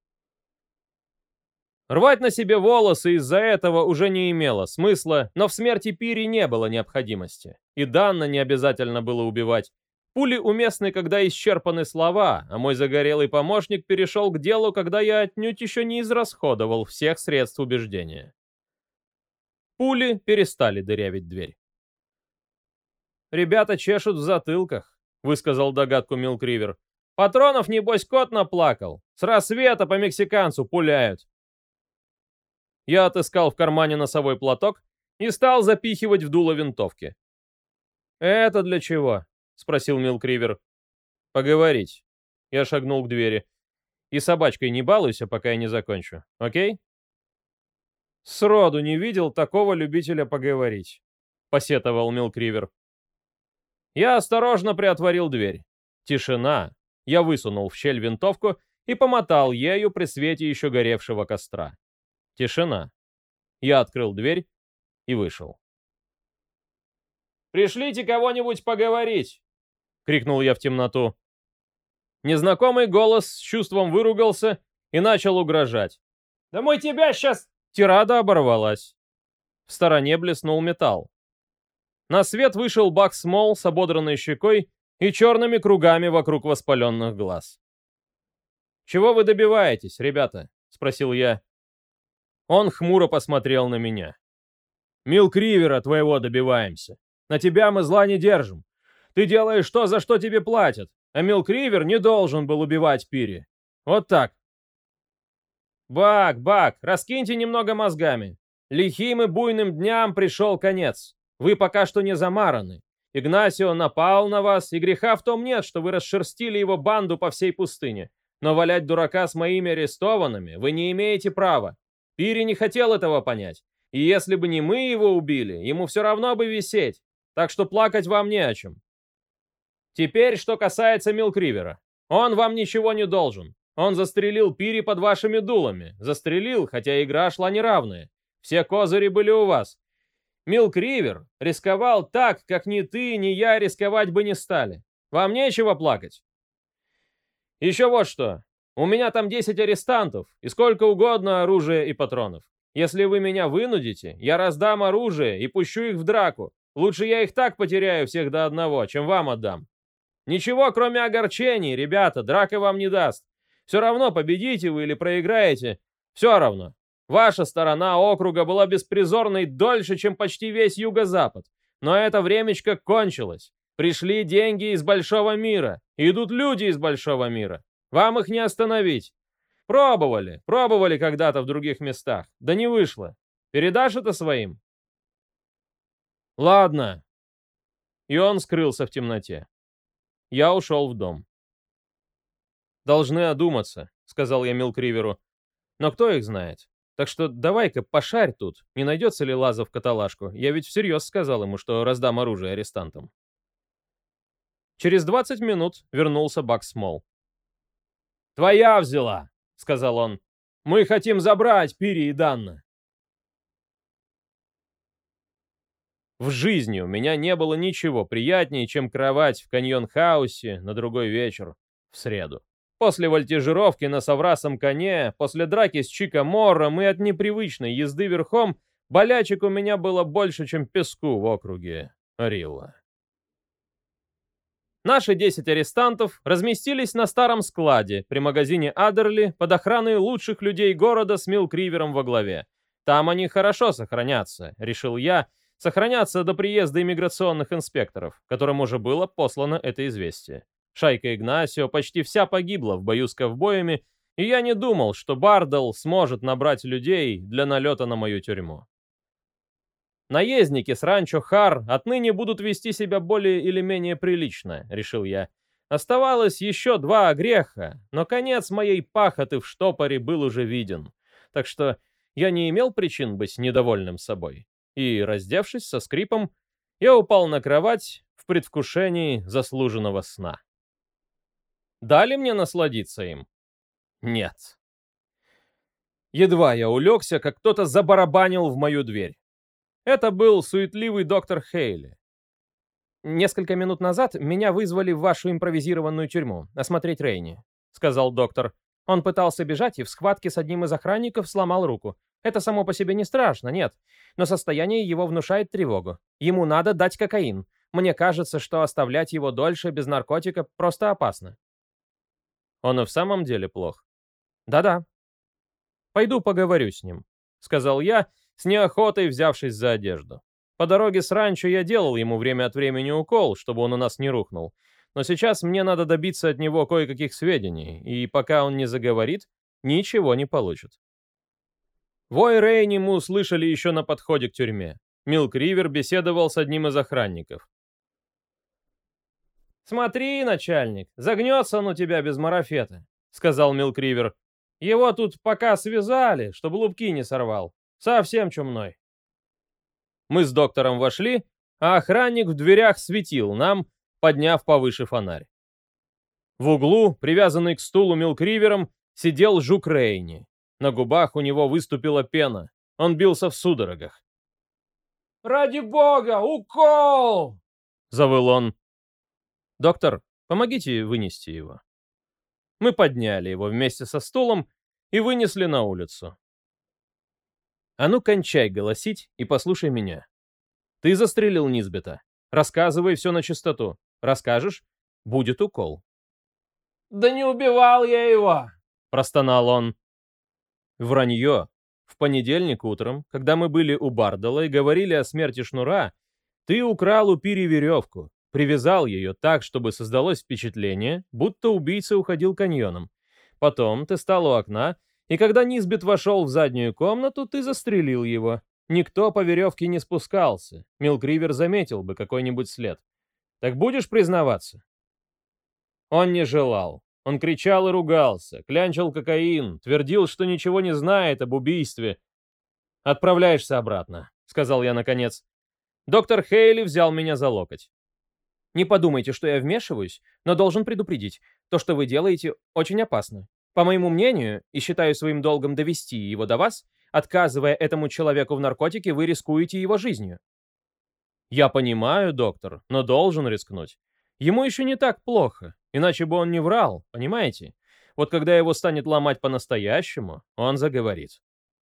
Рвать на себе волосы из-за этого уже не имело смысла, но в смерти Пири не было необходимости. И Данна не обязательно было убивать. Пули уместны, когда исчерпаны слова, а мой загорелый помощник перешел к делу, когда я отнюдь еще не израсходовал всех средств убеждения. Пули перестали дырявить дверь. «Ребята чешут в затылках», — высказал догадку Милкривер. «Патронов, небось, кот наплакал. С рассвета по мексиканцу пуляют». Я отыскал в кармане носовой платок и стал запихивать в дуло винтовки. «Это для чего?» — спросил Милкривер. «Поговорить». Я шагнул к двери. «И собачкой не балуйся, пока я не закончу, окей?» «Сроду не видел такого любителя поговорить», — посетовал Милкривер. Я осторожно приотворил дверь. Тишина. Я высунул в щель винтовку и помотал ею при свете еще горевшего костра. Тишина. Я открыл дверь и вышел. «Пришлите кого-нибудь поговорить!» — крикнул я в темноту. Незнакомый голос с чувством выругался и начал угрожать. «Да мы тебя сейчас...» Тирада оборвалась. В стороне блеснул металл. На свет вышел Бак Смол с ободранной щекой и черными кругами вокруг воспаленных глаз. «Чего вы добиваетесь, ребята?» — спросил я. Он хмуро посмотрел на меня. «Милкривера твоего добиваемся. На тебя мы зла не держим. Ты делаешь то, за что тебе платят, а Милкривер не должен был убивать Пири. Вот так». «Бак, Бак, раскиньте немного мозгами. Лихим и буйным дням пришел конец. Вы пока что не замараны. Игнасио напал на вас, и греха в том нет, что вы расшерстили его банду по всей пустыне. Но валять дурака с моими арестованными вы не имеете права. Пири не хотел этого понять. И если бы не мы его убили, ему все равно бы висеть. Так что плакать вам не о чем. Теперь, что касается Милкривера. Он вам ничего не должен. Он застрелил Пири под вашими дулами. Застрелил, хотя игра шла неравная. Все козыри были у вас. Милкривер рисковал так, как ни ты, ни я рисковать бы не стали. Вам нечего плакать. Еще вот что. У меня там десять арестантов и сколько угодно оружия и патронов. Если вы меня вынудите, я раздам оружие и пущу их в драку. Лучше я их так потеряю всех до одного, чем вам отдам. Ничего, кроме огорчений, ребята, драка вам не даст. Все равно, победите вы или проиграете, все равно. Ваша сторона округа была беспризорной дольше, чем почти весь юго-запад. Но это времечко кончилось. Пришли деньги из большого мира. Идут люди из большого мира. Вам их не остановить. Пробовали, пробовали когда-то в других местах. Да не вышло. Передашь это своим? Ладно. И он скрылся в темноте. Я ушел в дом. «Должны одуматься», — сказал я Милкриверу. «Но кто их знает? Так что давай-ка пошарь тут, не найдется ли лаза в каталажку. Я ведь всерьез сказал ему, что раздам оружие арестантам». Через двадцать минут вернулся Бак Смол. «Твоя взяла», — сказал он. «Мы хотим забрать Пири и Данна». В жизни у меня не было ничего приятнее, чем кровать в каньон-хаусе на другой вечер, в среду. После вольтежировки на соврасом коне, после драки с Чико Морром и от непривычной езды верхом, болячек у меня было больше, чем песку в округе Рилла. Наши десять арестантов разместились на старом складе при магазине Адерли под охраной лучших людей города с Милкривером во главе. Там они хорошо сохранятся, решил я, сохранятся до приезда иммиграционных инспекторов, которым уже было послано это известие. Шайка Игнасио почти вся погибла в бою с ковбоями, и я не думал, что Бардал сможет набрать людей для налета на мою тюрьму. Наездники с ранчо Хар отныне будут вести себя более или менее прилично, решил я. Оставалось еще два греха, но конец моей пахоты в штопоре был уже виден, так что я не имел причин быть недовольным собой. И, раздевшись со скрипом, я упал на кровать в предвкушении заслуженного сна. Дали мне насладиться им? Нет. Едва я улегся, как кто-то забарабанил в мою дверь. Это был суетливый доктор Хейли. «Несколько минут назад меня вызвали в вашу импровизированную тюрьму осмотреть Рейни», — сказал доктор. Он пытался бежать и в схватке с одним из охранников сломал руку. Это само по себе не страшно, нет. Но состояние его внушает тревогу. Ему надо дать кокаин. Мне кажется, что оставлять его дольше без наркотика просто опасно. Он и в самом деле плох? Да-да. Пойду поговорю с ним, сказал я, с неохотой взявшись за одежду. По дороге с ранчо я делал ему время от времени укол, чтобы он у нас не рухнул. Но сейчас мне надо добиться от него кое-каких сведений, и пока он не заговорит, ничего не получит. Вой Рейни мы услышали еще на подходе к тюрьме. Милк Ривер беседовал с одним из охранников. «Смотри, начальник, загнется он у тебя без марафета», — сказал Милк Ривер. «Его тут пока связали, чтобы лупки не сорвал. Совсем чумной». Мы с доктором вошли, а охранник в дверях светил нам, подняв повыше фонарь. В углу, привязанный к стулу Милк Ривером, сидел жук Рейни. На губах у него выступила пена. Он бился в судорогах.
«Ради бога, укол!» —
завыл он. «Доктор, помогите вынести его». Мы подняли его вместе со стулом и вынесли на улицу. «А ну, кончай голосить и послушай меня. Ты застрелил Низбета. Рассказывай все на чистоту. Расскажешь — будет укол».
«Да не убивал я его!»
— простонал он. Вранье. В понедельник утром, когда мы были у Бардала и говорили о смерти Шнура, ты украл у Пири веревку, привязал ее так, чтобы создалось впечатление, будто убийца уходил каньоном. Потом ты стал у окна, и когда Низбет вошел в заднюю комнату, ты застрелил его. Никто по веревке не спускался. Милк Ривер заметил бы какой-нибудь след. Так будешь признаваться? Он не желал. Он кричал и ругался, клянчил кокаин, твердил, что ничего не знает об убийстве. «Отправляешься обратно», — сказал я наконец. Доктор Хейли взял меня за локоть. «Не подумайте, что я вмешиваюсь, но должен предупредить. То, что вы делаете, очень опасно. По моему мнению, и считаю своим долгом довести его до вас, отказывая этому человеку в наркотике, вы рискуете его жизнью». «Я понимаю, доктор, но должен рискнуть. Ему еще не так плохо, иначе бы он не врал, понимаете? Вот когда его станет ломать по-настоящему, он заговорит».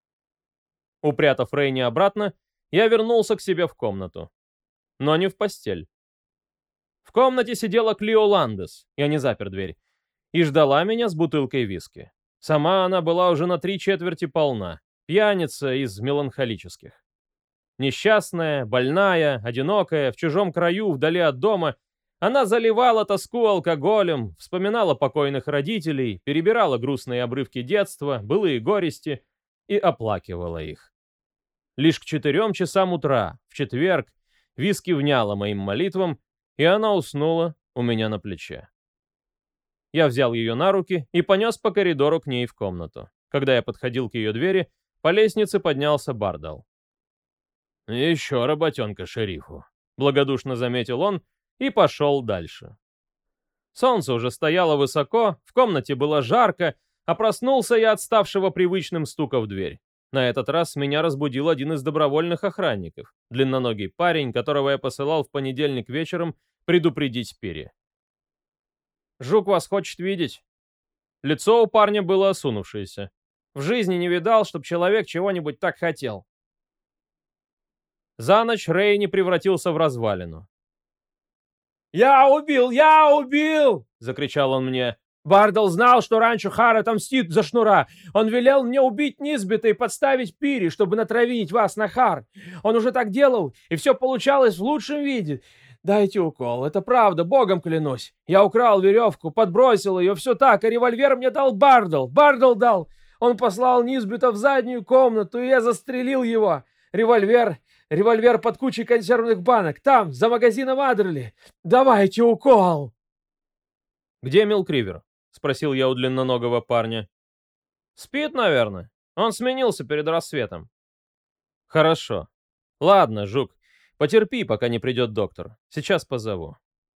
Упрятав Рейни обратно, я вернулся к себе в комнату. Но не в постель. В комнате сидела Клио Ландес, я не запер дверь, и ждала меня с бутылкой виски. Сама она была уже на три четверти полна, пьяница из меланхолических. Несчастная, больная, одинокая, в чужом краю, вдали от дома, она заливала тоску алкоголем, вспоминала покойных родителей, перебирала грустные обрывки детства, былые горести и оплакивала их. Лишь к четырем часам утра, в четверг, виски вняла моим молитвам, и она уснула у меня на плече. Я взял ее на руки и понес по коридору к ней в комнату. Когда я подходил к ее двери, по лестнице поднялся Бардал. «Еще работенка шерифу», — благодушно заметил он и пошел дальше. Солнце уже стояло высоко, в комнате было жарко, а проснулся я от ставшего привычным стука в дверь. На этот раз меня разбудил один из добровольных охранников, длинноногий парень, которого я посылал в понедельник вечером предупредить Пири. «Жук вас хочет видеть». Лицо у парня было осунувшееся. В жизни не видал, чтоб человек чего-нибудь так хотел. За ночь Рейни превратился в развалину.
«Я убил! Я убил!» — закричал он мне. «Бардал знал, что раньше Хар отомстит за Шнура. Он велел мне убить Низбета и подставить Пири, чтобы натравить вас на Хар. Он уже так делал, и все получалось в лучшем виде. Дайте укол, это правда, богом клянусь. Я украл веревку, подбросил ее, все так, а револьвер мне дал Бардал. Бардал дал. Он послал Низбета в заднюю комнату, и я застрелил его. Револьвер... Револьвер под кучей консервных банок. Там, за магазином Адерли. Давайте укол!»
«Где Милк Ривер?» — спросил я у длинноногого парня. «Спит, наверное. Он сменился перед рассветом». «Хорошо. Ладно, Жук, потерпи, пока не придет доктор. Сейчас позову».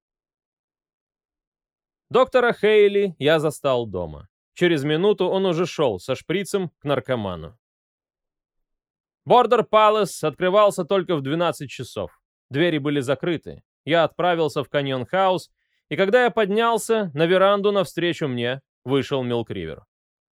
Доктора Хейли я застал дома. Через минуту он уже шел со шприцем к наркоману. Бордер Палас открывался только в двенадцать часов. Двери были закрыты. Я отправился в каньон-хаус, и когда я поднялся, на веранду навстречу мне вышел Милк Ривер.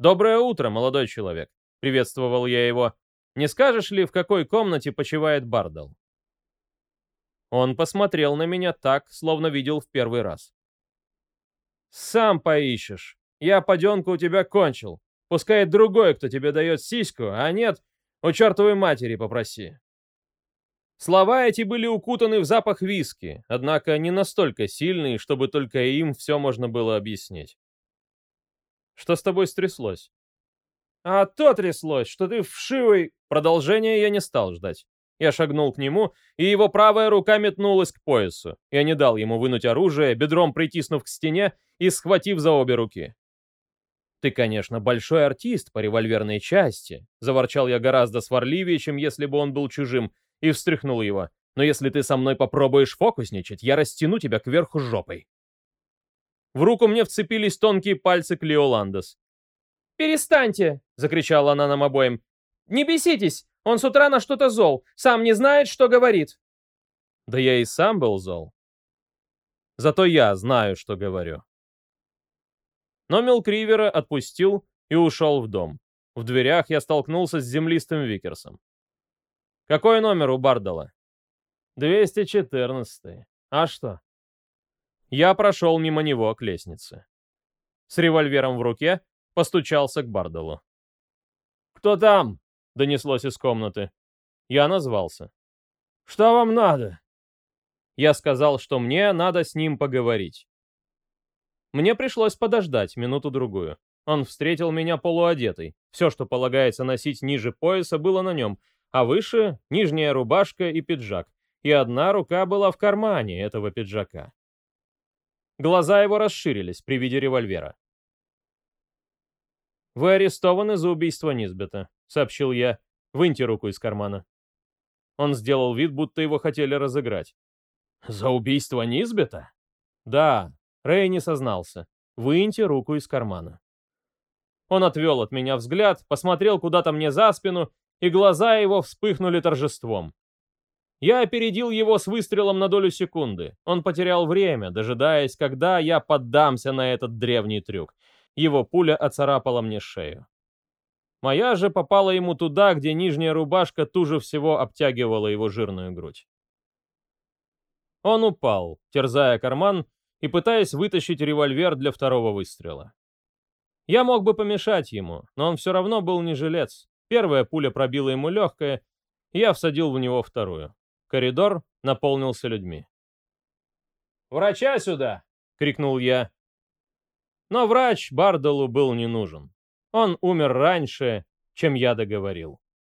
«Доброе утро, молодой человек», — приветствовал я его. «Не скажешь ли, в какой комнате почивает Бардал?» Он посмотрел на меня так, словно видел в первый раз. «Сам поищешь. Я поденку у тебя кончил. Пускай другой, кто тебе дает сиську, а нет, у чертовой матери попроси». Слова эти были укутаны в запах виски, однако не настолько сильный, чтобы только им все можно было объяснить. «Что с тобой стряслось?» «А то тряслось, что ты вшивый...» Продолжения я не стал ждать. Я шагнул к нему, и его правая рука метнулась к поясу. Я не дал ему вынуть оружие, бедром притиснув к стене и схватив за обе руки. «Ты, конечно, большой артист по револьверной части», — заворчал я гораздо сварливее, чем если бы он был чужим, и встряхнул его. «Но если ты со мной попробуешь фокусничать, я растяну тебя кверху жопой». В руку мне вцепились тонкие пальцы Клио Ландес. «Перестаньте!» — закричала она нам обоим. «Не беситесь! Он с утра на что-то зол. Сам не знает, что говорит». Да я и сам был зол. Зато я знаю, что говорю. Но Милкривера отпустил и ушел в дом. В дверях я столкнулся с землистым Викерсом. «Какой номер у Бардала?» двести четырнадцатый. А что?» Я прошел мимо него к лестнице. С револьвером в руке постучался к Бардалу. «Кто там?» — донеслось из комнаты. Я назвался. «Что вам надо?» Я сказал, что мне надо с ним поговорить. Мне пришлось подождать минуту-другую. Он встретил меня полуодетый. Все, что полагается носить ниже пояса, было на нем, а выше — нижняя рубашка и пиджак, и одна рука была в кармане этого пиджака. Глаза его расширились при виде револьвера. «Вы арестованы за убийство Низбета», — сообщил я. «Выньте руку из кармана». Он сделал вид, будто его хотели разыграть. «За убийство Низбета?» «Да», — Рэй не сознался. «Выньте руку из кармана». Он отвел от меня взгляд, посмотрел куда-то мне за спину, и глаза его вспыхнули торжеством. Я опередил его с выстрелом на долю секунды. Он потерял время, дожидаясь, когда я поддамся на этот древний трюк. Его пуля оцарапала мне шею. Моя же попала ему туда, где нижняя рубашка туже всего обтягивала его жирную грудь. Он упал, терзая карман и пытаясь вытащить револьвер для второго выстрела. Я мог бы помешать ему, но он все равно был не жилец. Первая пуля пробила ему легкое, и я всадил в него вторую. Коридор наполнился людьми. «Врача сюда!» — крикнул я. Но врач Бардалу был не нужен. Он умер раньше, чем я договорил.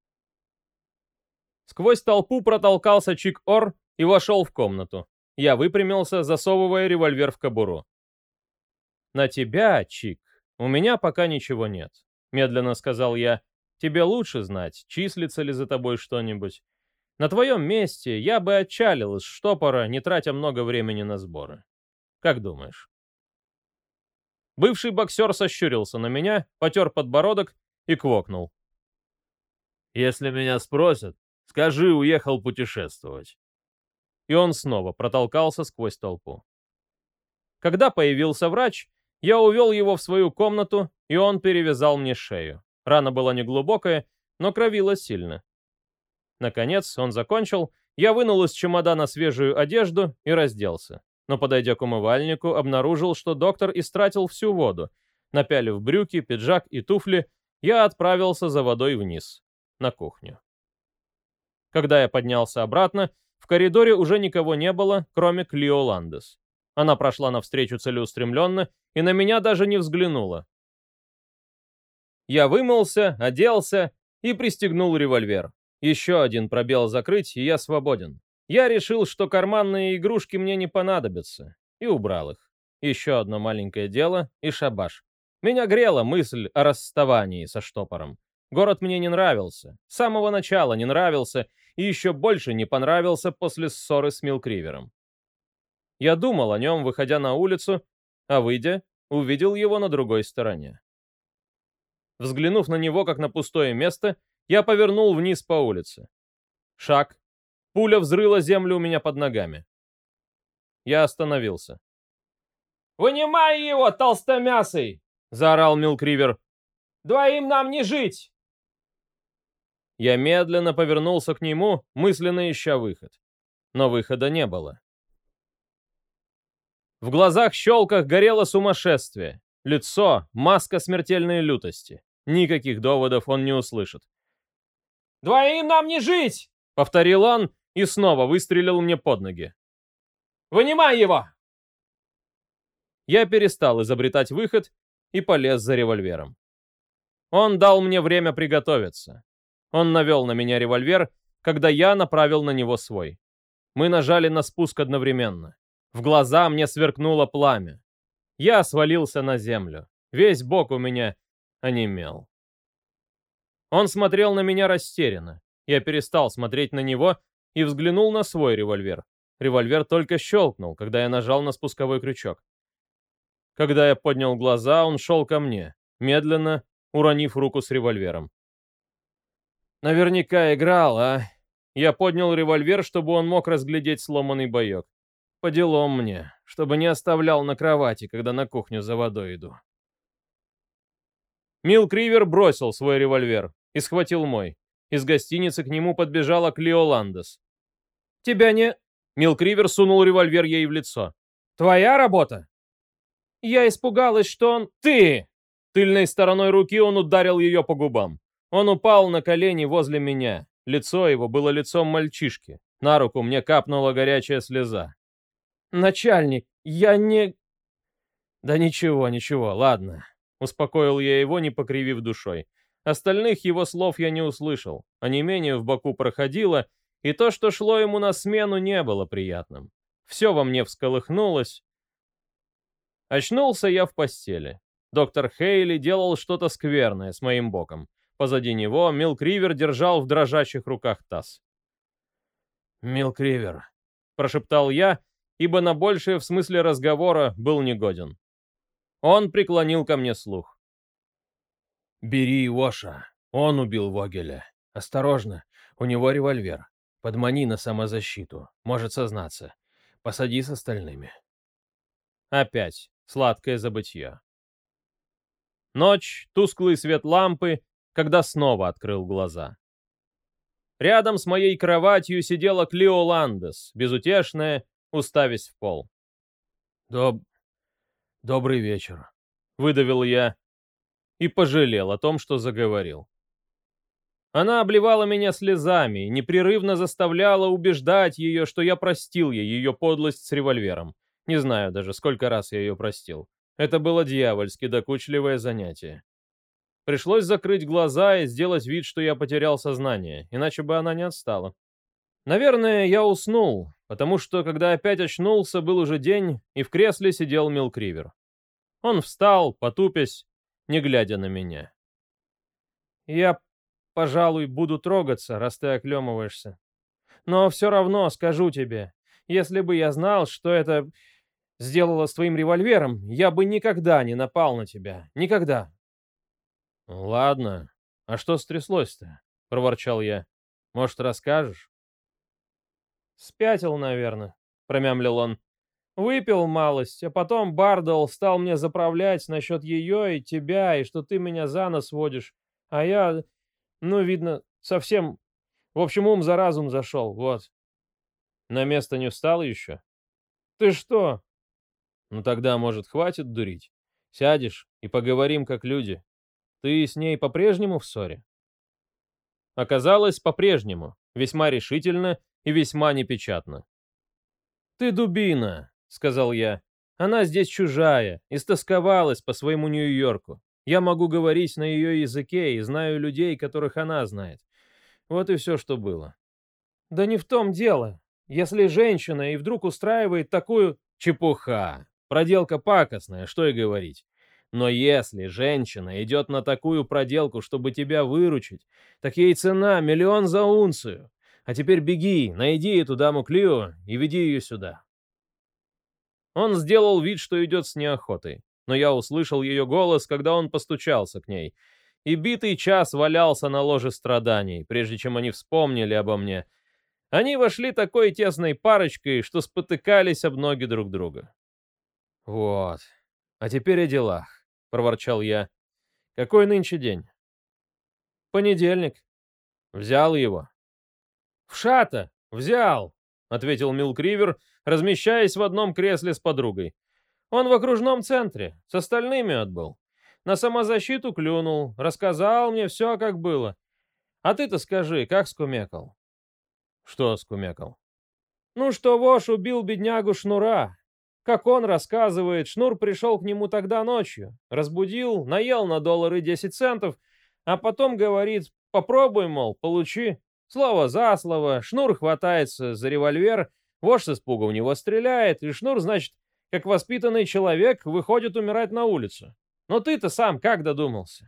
Сквозь толпу протолкался Чик-Ор и вошел в комнату. Я выпрямился, засовывая револьвер в кобуру. «На тебя, Чик, у меня пока ничего нет», — медленно сказал я. «Тебе лучше знать, числится ли за тобой что-нибудь. На твоем месте я бы отчалил из штопора, не тратя много времени на сборы. Как думаешь?» Бывший боксер сощурился на меня, потер подбородок и квокнул. «Если меня спросят, скажи, уехал путешествовать». И он снова протолкался сквозь толпу. Когда появился врач, я увел его в свою комнату, и он перевязал мне шею. Рана была неглубокая, но кровила сильно. Наконец он закончил, я вынул из чемодана свежую одежду и разделся. Но, подойдя к умывальнику, обнаружил, что доктор истратил всю воду. Напялив брюки, пиджак и туфли, я отправился за водой вниз, на кухню. Когда я поднялся обратно, в коридоре уже никого не было, кроме Клио Ландес. Она прошла навстречу целеустремленно и на меня даже не взглянула. Я вымылся, оделся и пристегнул револьвер. Еще один пробел закрыть, и я свободен. Я решил, что карманные игрушки мне не понадобятся, и убрал их. Еще одно маленькое дело, и шабаш. Меня грела мысль о расставании со штопором. Город мне не нравился, с самого начала не нравился, и еще больше не понравился после ссоры с Милкривером. Я думал о нем, выходя на улицу, а выйдя, увидел его на другой стороне. Взглянув на него, как на пустое место, я повернул вниз по улице. Шаг. Пуля взрыла землю у меня под ногами. Я остановился. «Вынимай его, толстомясый!» — заорал Милкривер.
Двоим нам не жить!»
Я медленно повернулся к нему, мысленно ища выход. Но выхода не было. В глазах-щелках горело сумасшествие. Лицо — маска смертельной лютости. Никаких доводов он не услышит.
«Двоим нам не жить!»
— повторил он и снова выстрелил мне под ноги.
«Вынимай его!»
Я перестал изобретать выход и полез за револьвером. Он дал мне время приготовиться. Он навел на меня револьвер, когда я направил на него свой. Мы нажали на спуск одновременно. В глаза мне сверкнуло пламя. Я свалился на землю. Весь бок у меня онемел. Он смотрел на меня растерянно. Я перестал смотреть на него и взглянул на свой револьвер. Револьвер только щелкнул, когда я нажал на спусковой крючок. Когда я поднял глаза, он шел ко мне, медленно уронив руку с револьвером. Наверняка играл, а? Я поднял револьвер, чтобы он мог разглядеть сломанный боек. По делам мне, чтобы не оставлял на кровати, когда на кухню за водой иду. Милк Ривер бросил свой револьвер и схватил мой. Из гостиницы к нему подбежала Клио Ландес. «Тебя не...» Милк Ривер сунул револьвер ей в лицо. «Твоя работа?» Я испугалась, что он... «Ты!» Тыльной стороной руки он ударил ее по губам. Он упал на колени возле меня. Лицо его было лицом мальчишки. На руку мне капнула горячая слеза. «Начальник, я не...» «Да ничего, ничего, ладно». Успокоил я его, не покривив душой. Остальных его слов я не услышал. Онемение в боку проходило, и то, что шло ему на смену, не было приятным. Все во мне всколыхнулось. Очнулся я в постели. Доктор Хейли делал что-то скверное с моим боком. Позади него Милк Ривер держал в дрожащих руках таз. «Милк Ривер», — прошептал я, ибо на большее в смысле разговора был негоден. Он преклонил ко мне слух. «Бери Уоша. Он убил Вогеля. Осторожно, у него револьвер. Подмани на самозащиту. Может сознаться. Посади с остальными». Опять сладкое забытье. Ночь, тусклый свет лампы, когда снова открыл глаза. Рядом с моей кроватью сидела Клио Ландес, безутешная, уставясь в пол. «Доб... добрый вечер», — выдавил я и пожалел о том, что заговорил. Она обливала меня слезами и непрерывно заставляла убеждать ее, что я простил ей ее подлость с револьвером. Не знаю даже, сколько раз я ее простил. Это было дьявольски докучливое занятие. Пришлось закрыть глаза и сделать вид, что я потерял сознание, иначе бы она не отстала. Наверное, я уснул, потому что, когда опять очнулся, был уже день, и в кресле сидел Милк Ривер. Он встал, потупясь, не глядя на меня. «Я, пожалуй, буду трогаться, раз ты оклемываешься. Но все равно скажу тебе, если бы я знал, что это сделала с твоим револьвером, я бы никогда не напал на тебя. Никогда». «Ладно. А что стряслось-то?» — проворчал я. «Может, расскажешь?» «Спятил, наверное», — промямлил он. «Выпил малость, а потом Бардал стал мне заправлять насчет ее и тебя, и что ты меня за нос водишь. А я, ну, видно, совсем... В общем, ум за разум зашел, вот». «На место не встал еще?» «Ты что?» «Ну тогда, может, хватит дурить? Сядешь и поговорим как люди. Ты с ней по-прежнему в ссоре?» Оказалось, по-прежнему, весьма решительно и весьма непечатно. «Ты дубина», — сказал я. «Она здесь чужая, истосковалась по своему Нью-Йорку. Я могу говорить на ее языке и знаю людей, которых она знает. Вот и все, что было». «Да не в том дело. Если женщина и вдруг устраивает такую...» «Чепуха. Проделка пакостная, что и говорить. Но если женщина идет на такую проделку, чтобы тебя выручить, так ей цена миллион за унцию. А теперь беги, найди эту даму Клио и веди ее сюда». Он сделал вид, что идет с неохотой, но я услышал ее голос, когда он постучался к ней, и битый час валялся на ложе страданий, прежде чем они вспомнили обо мне. Они вошли такой тесной парочкой, что спотыкались об ноги друг друга. «Вот. А теперь о делах», — проворчал я. Какой нынче день? Понедельник. Взял его. В шата. Взял, ответил Милкривер, размещаясь в одном кресле с подругой. Он в окружном центре, с остальными отбыл. На самозащиту клюнул, рассказал мне все, как было. А ты-то скажи, как скумекал? Что скумекал? Ну, что Вош убил беднягу Шнура. Как он рассказывает, Шнур пришел к нему тогда ночью, разбудил, наел на доллары десять центов, а потом говорит, попробуй, мол, получи. Слово за слово, Шнур хватается за револьвер, Вош с испуга у него стреляет, и Шнур, значит, как воспитанный человек, выходит умирать на улицу. Но ты-то сам как додумался?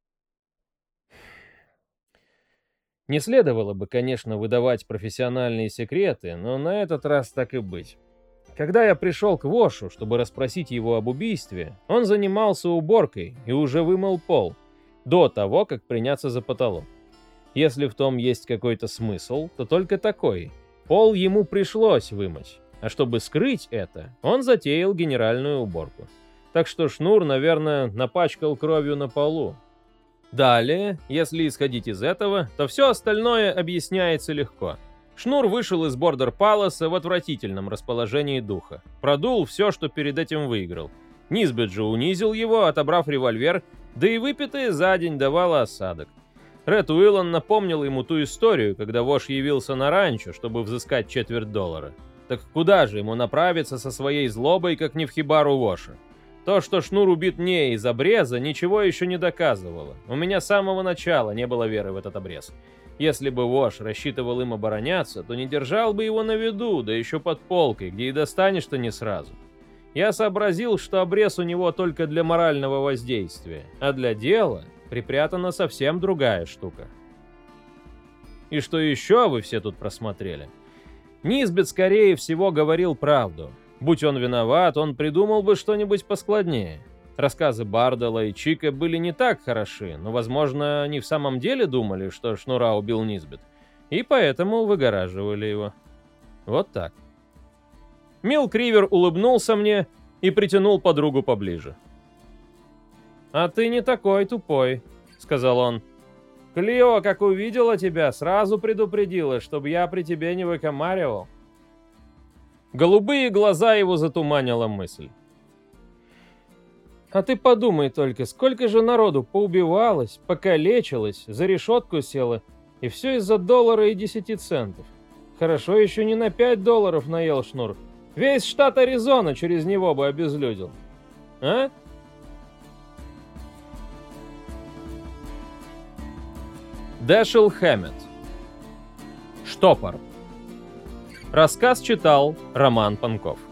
Не следовало бы, конечно, выдавать профессиональные секреты, но на этот раз так и быть. Когда я пришел к Вошу, чтобы расспросить его об убийстве, он занимался уборкой и уже вымыл пол, до того, как приняться за потолок. Если в том есть какой-то смысл, то только такой. Пол ему пришлось вымыть, а чтобы скрыть это, он затеял генеральную уборку. Так что Шнур, наверное, напачкал кровью на полу. Далее, если исходить из этого, то все остальное объясняется легко. Шнур вышел из Бордер Паласа в отвратительном расположении духа. Продул все, что перед этим выиграл. Низбет же унизил его, отобрав револьвер, да и выпитое за день давало осадок. Ред Уиллан напомнил ему ту историю, когда Вош явился на ранчо, чтобы взыскать четверть доллара. Так куда же ему направиться со своей злобой, как не в хибару Воша? То, что Шнур убит не из обреза, ничего еще не доказывало. У меня с самого начала не было веры в этот обрез. Если бы Вош рассчитывал им обороняться, то не держал бы его на виду, да еще под полкой, где и достанешь-то не сразу. Я сообразил, что обрез у него только для морального воздействия, а для дела припрятана совсем другая штука. И что еще вы все тут просмотрели? Низбет, скорее всего, говорил правду. Будь он виноват, он придумал бы что-нибудь поскладнее. Рассказы Бардала и Чика были не так хороши, но, возможно, они в самом деле думали, что Шнура убил Низбет, и поэтому выгораживали его. Вот так. Милкривер улыбнулся мне и притянул подругу поближе. «А ты не такой тупой», — сказал он. «Клио, как увидела тебя, сразу предупредила, чтобы я при тебе не выкомаривал». Голубые глаза его затуманила мысль. «А ты подумай только, сколько же народу поубивалось, покалечилось, за решетку село, и все из-за доллара и десяти центов. Хорошо еще не на пять долларов наел Шнур. Весь штат Аризона через него бы обезлюдил. А?» Дэшел Хэммет. Штопор. Рассказ читал Роман Панков.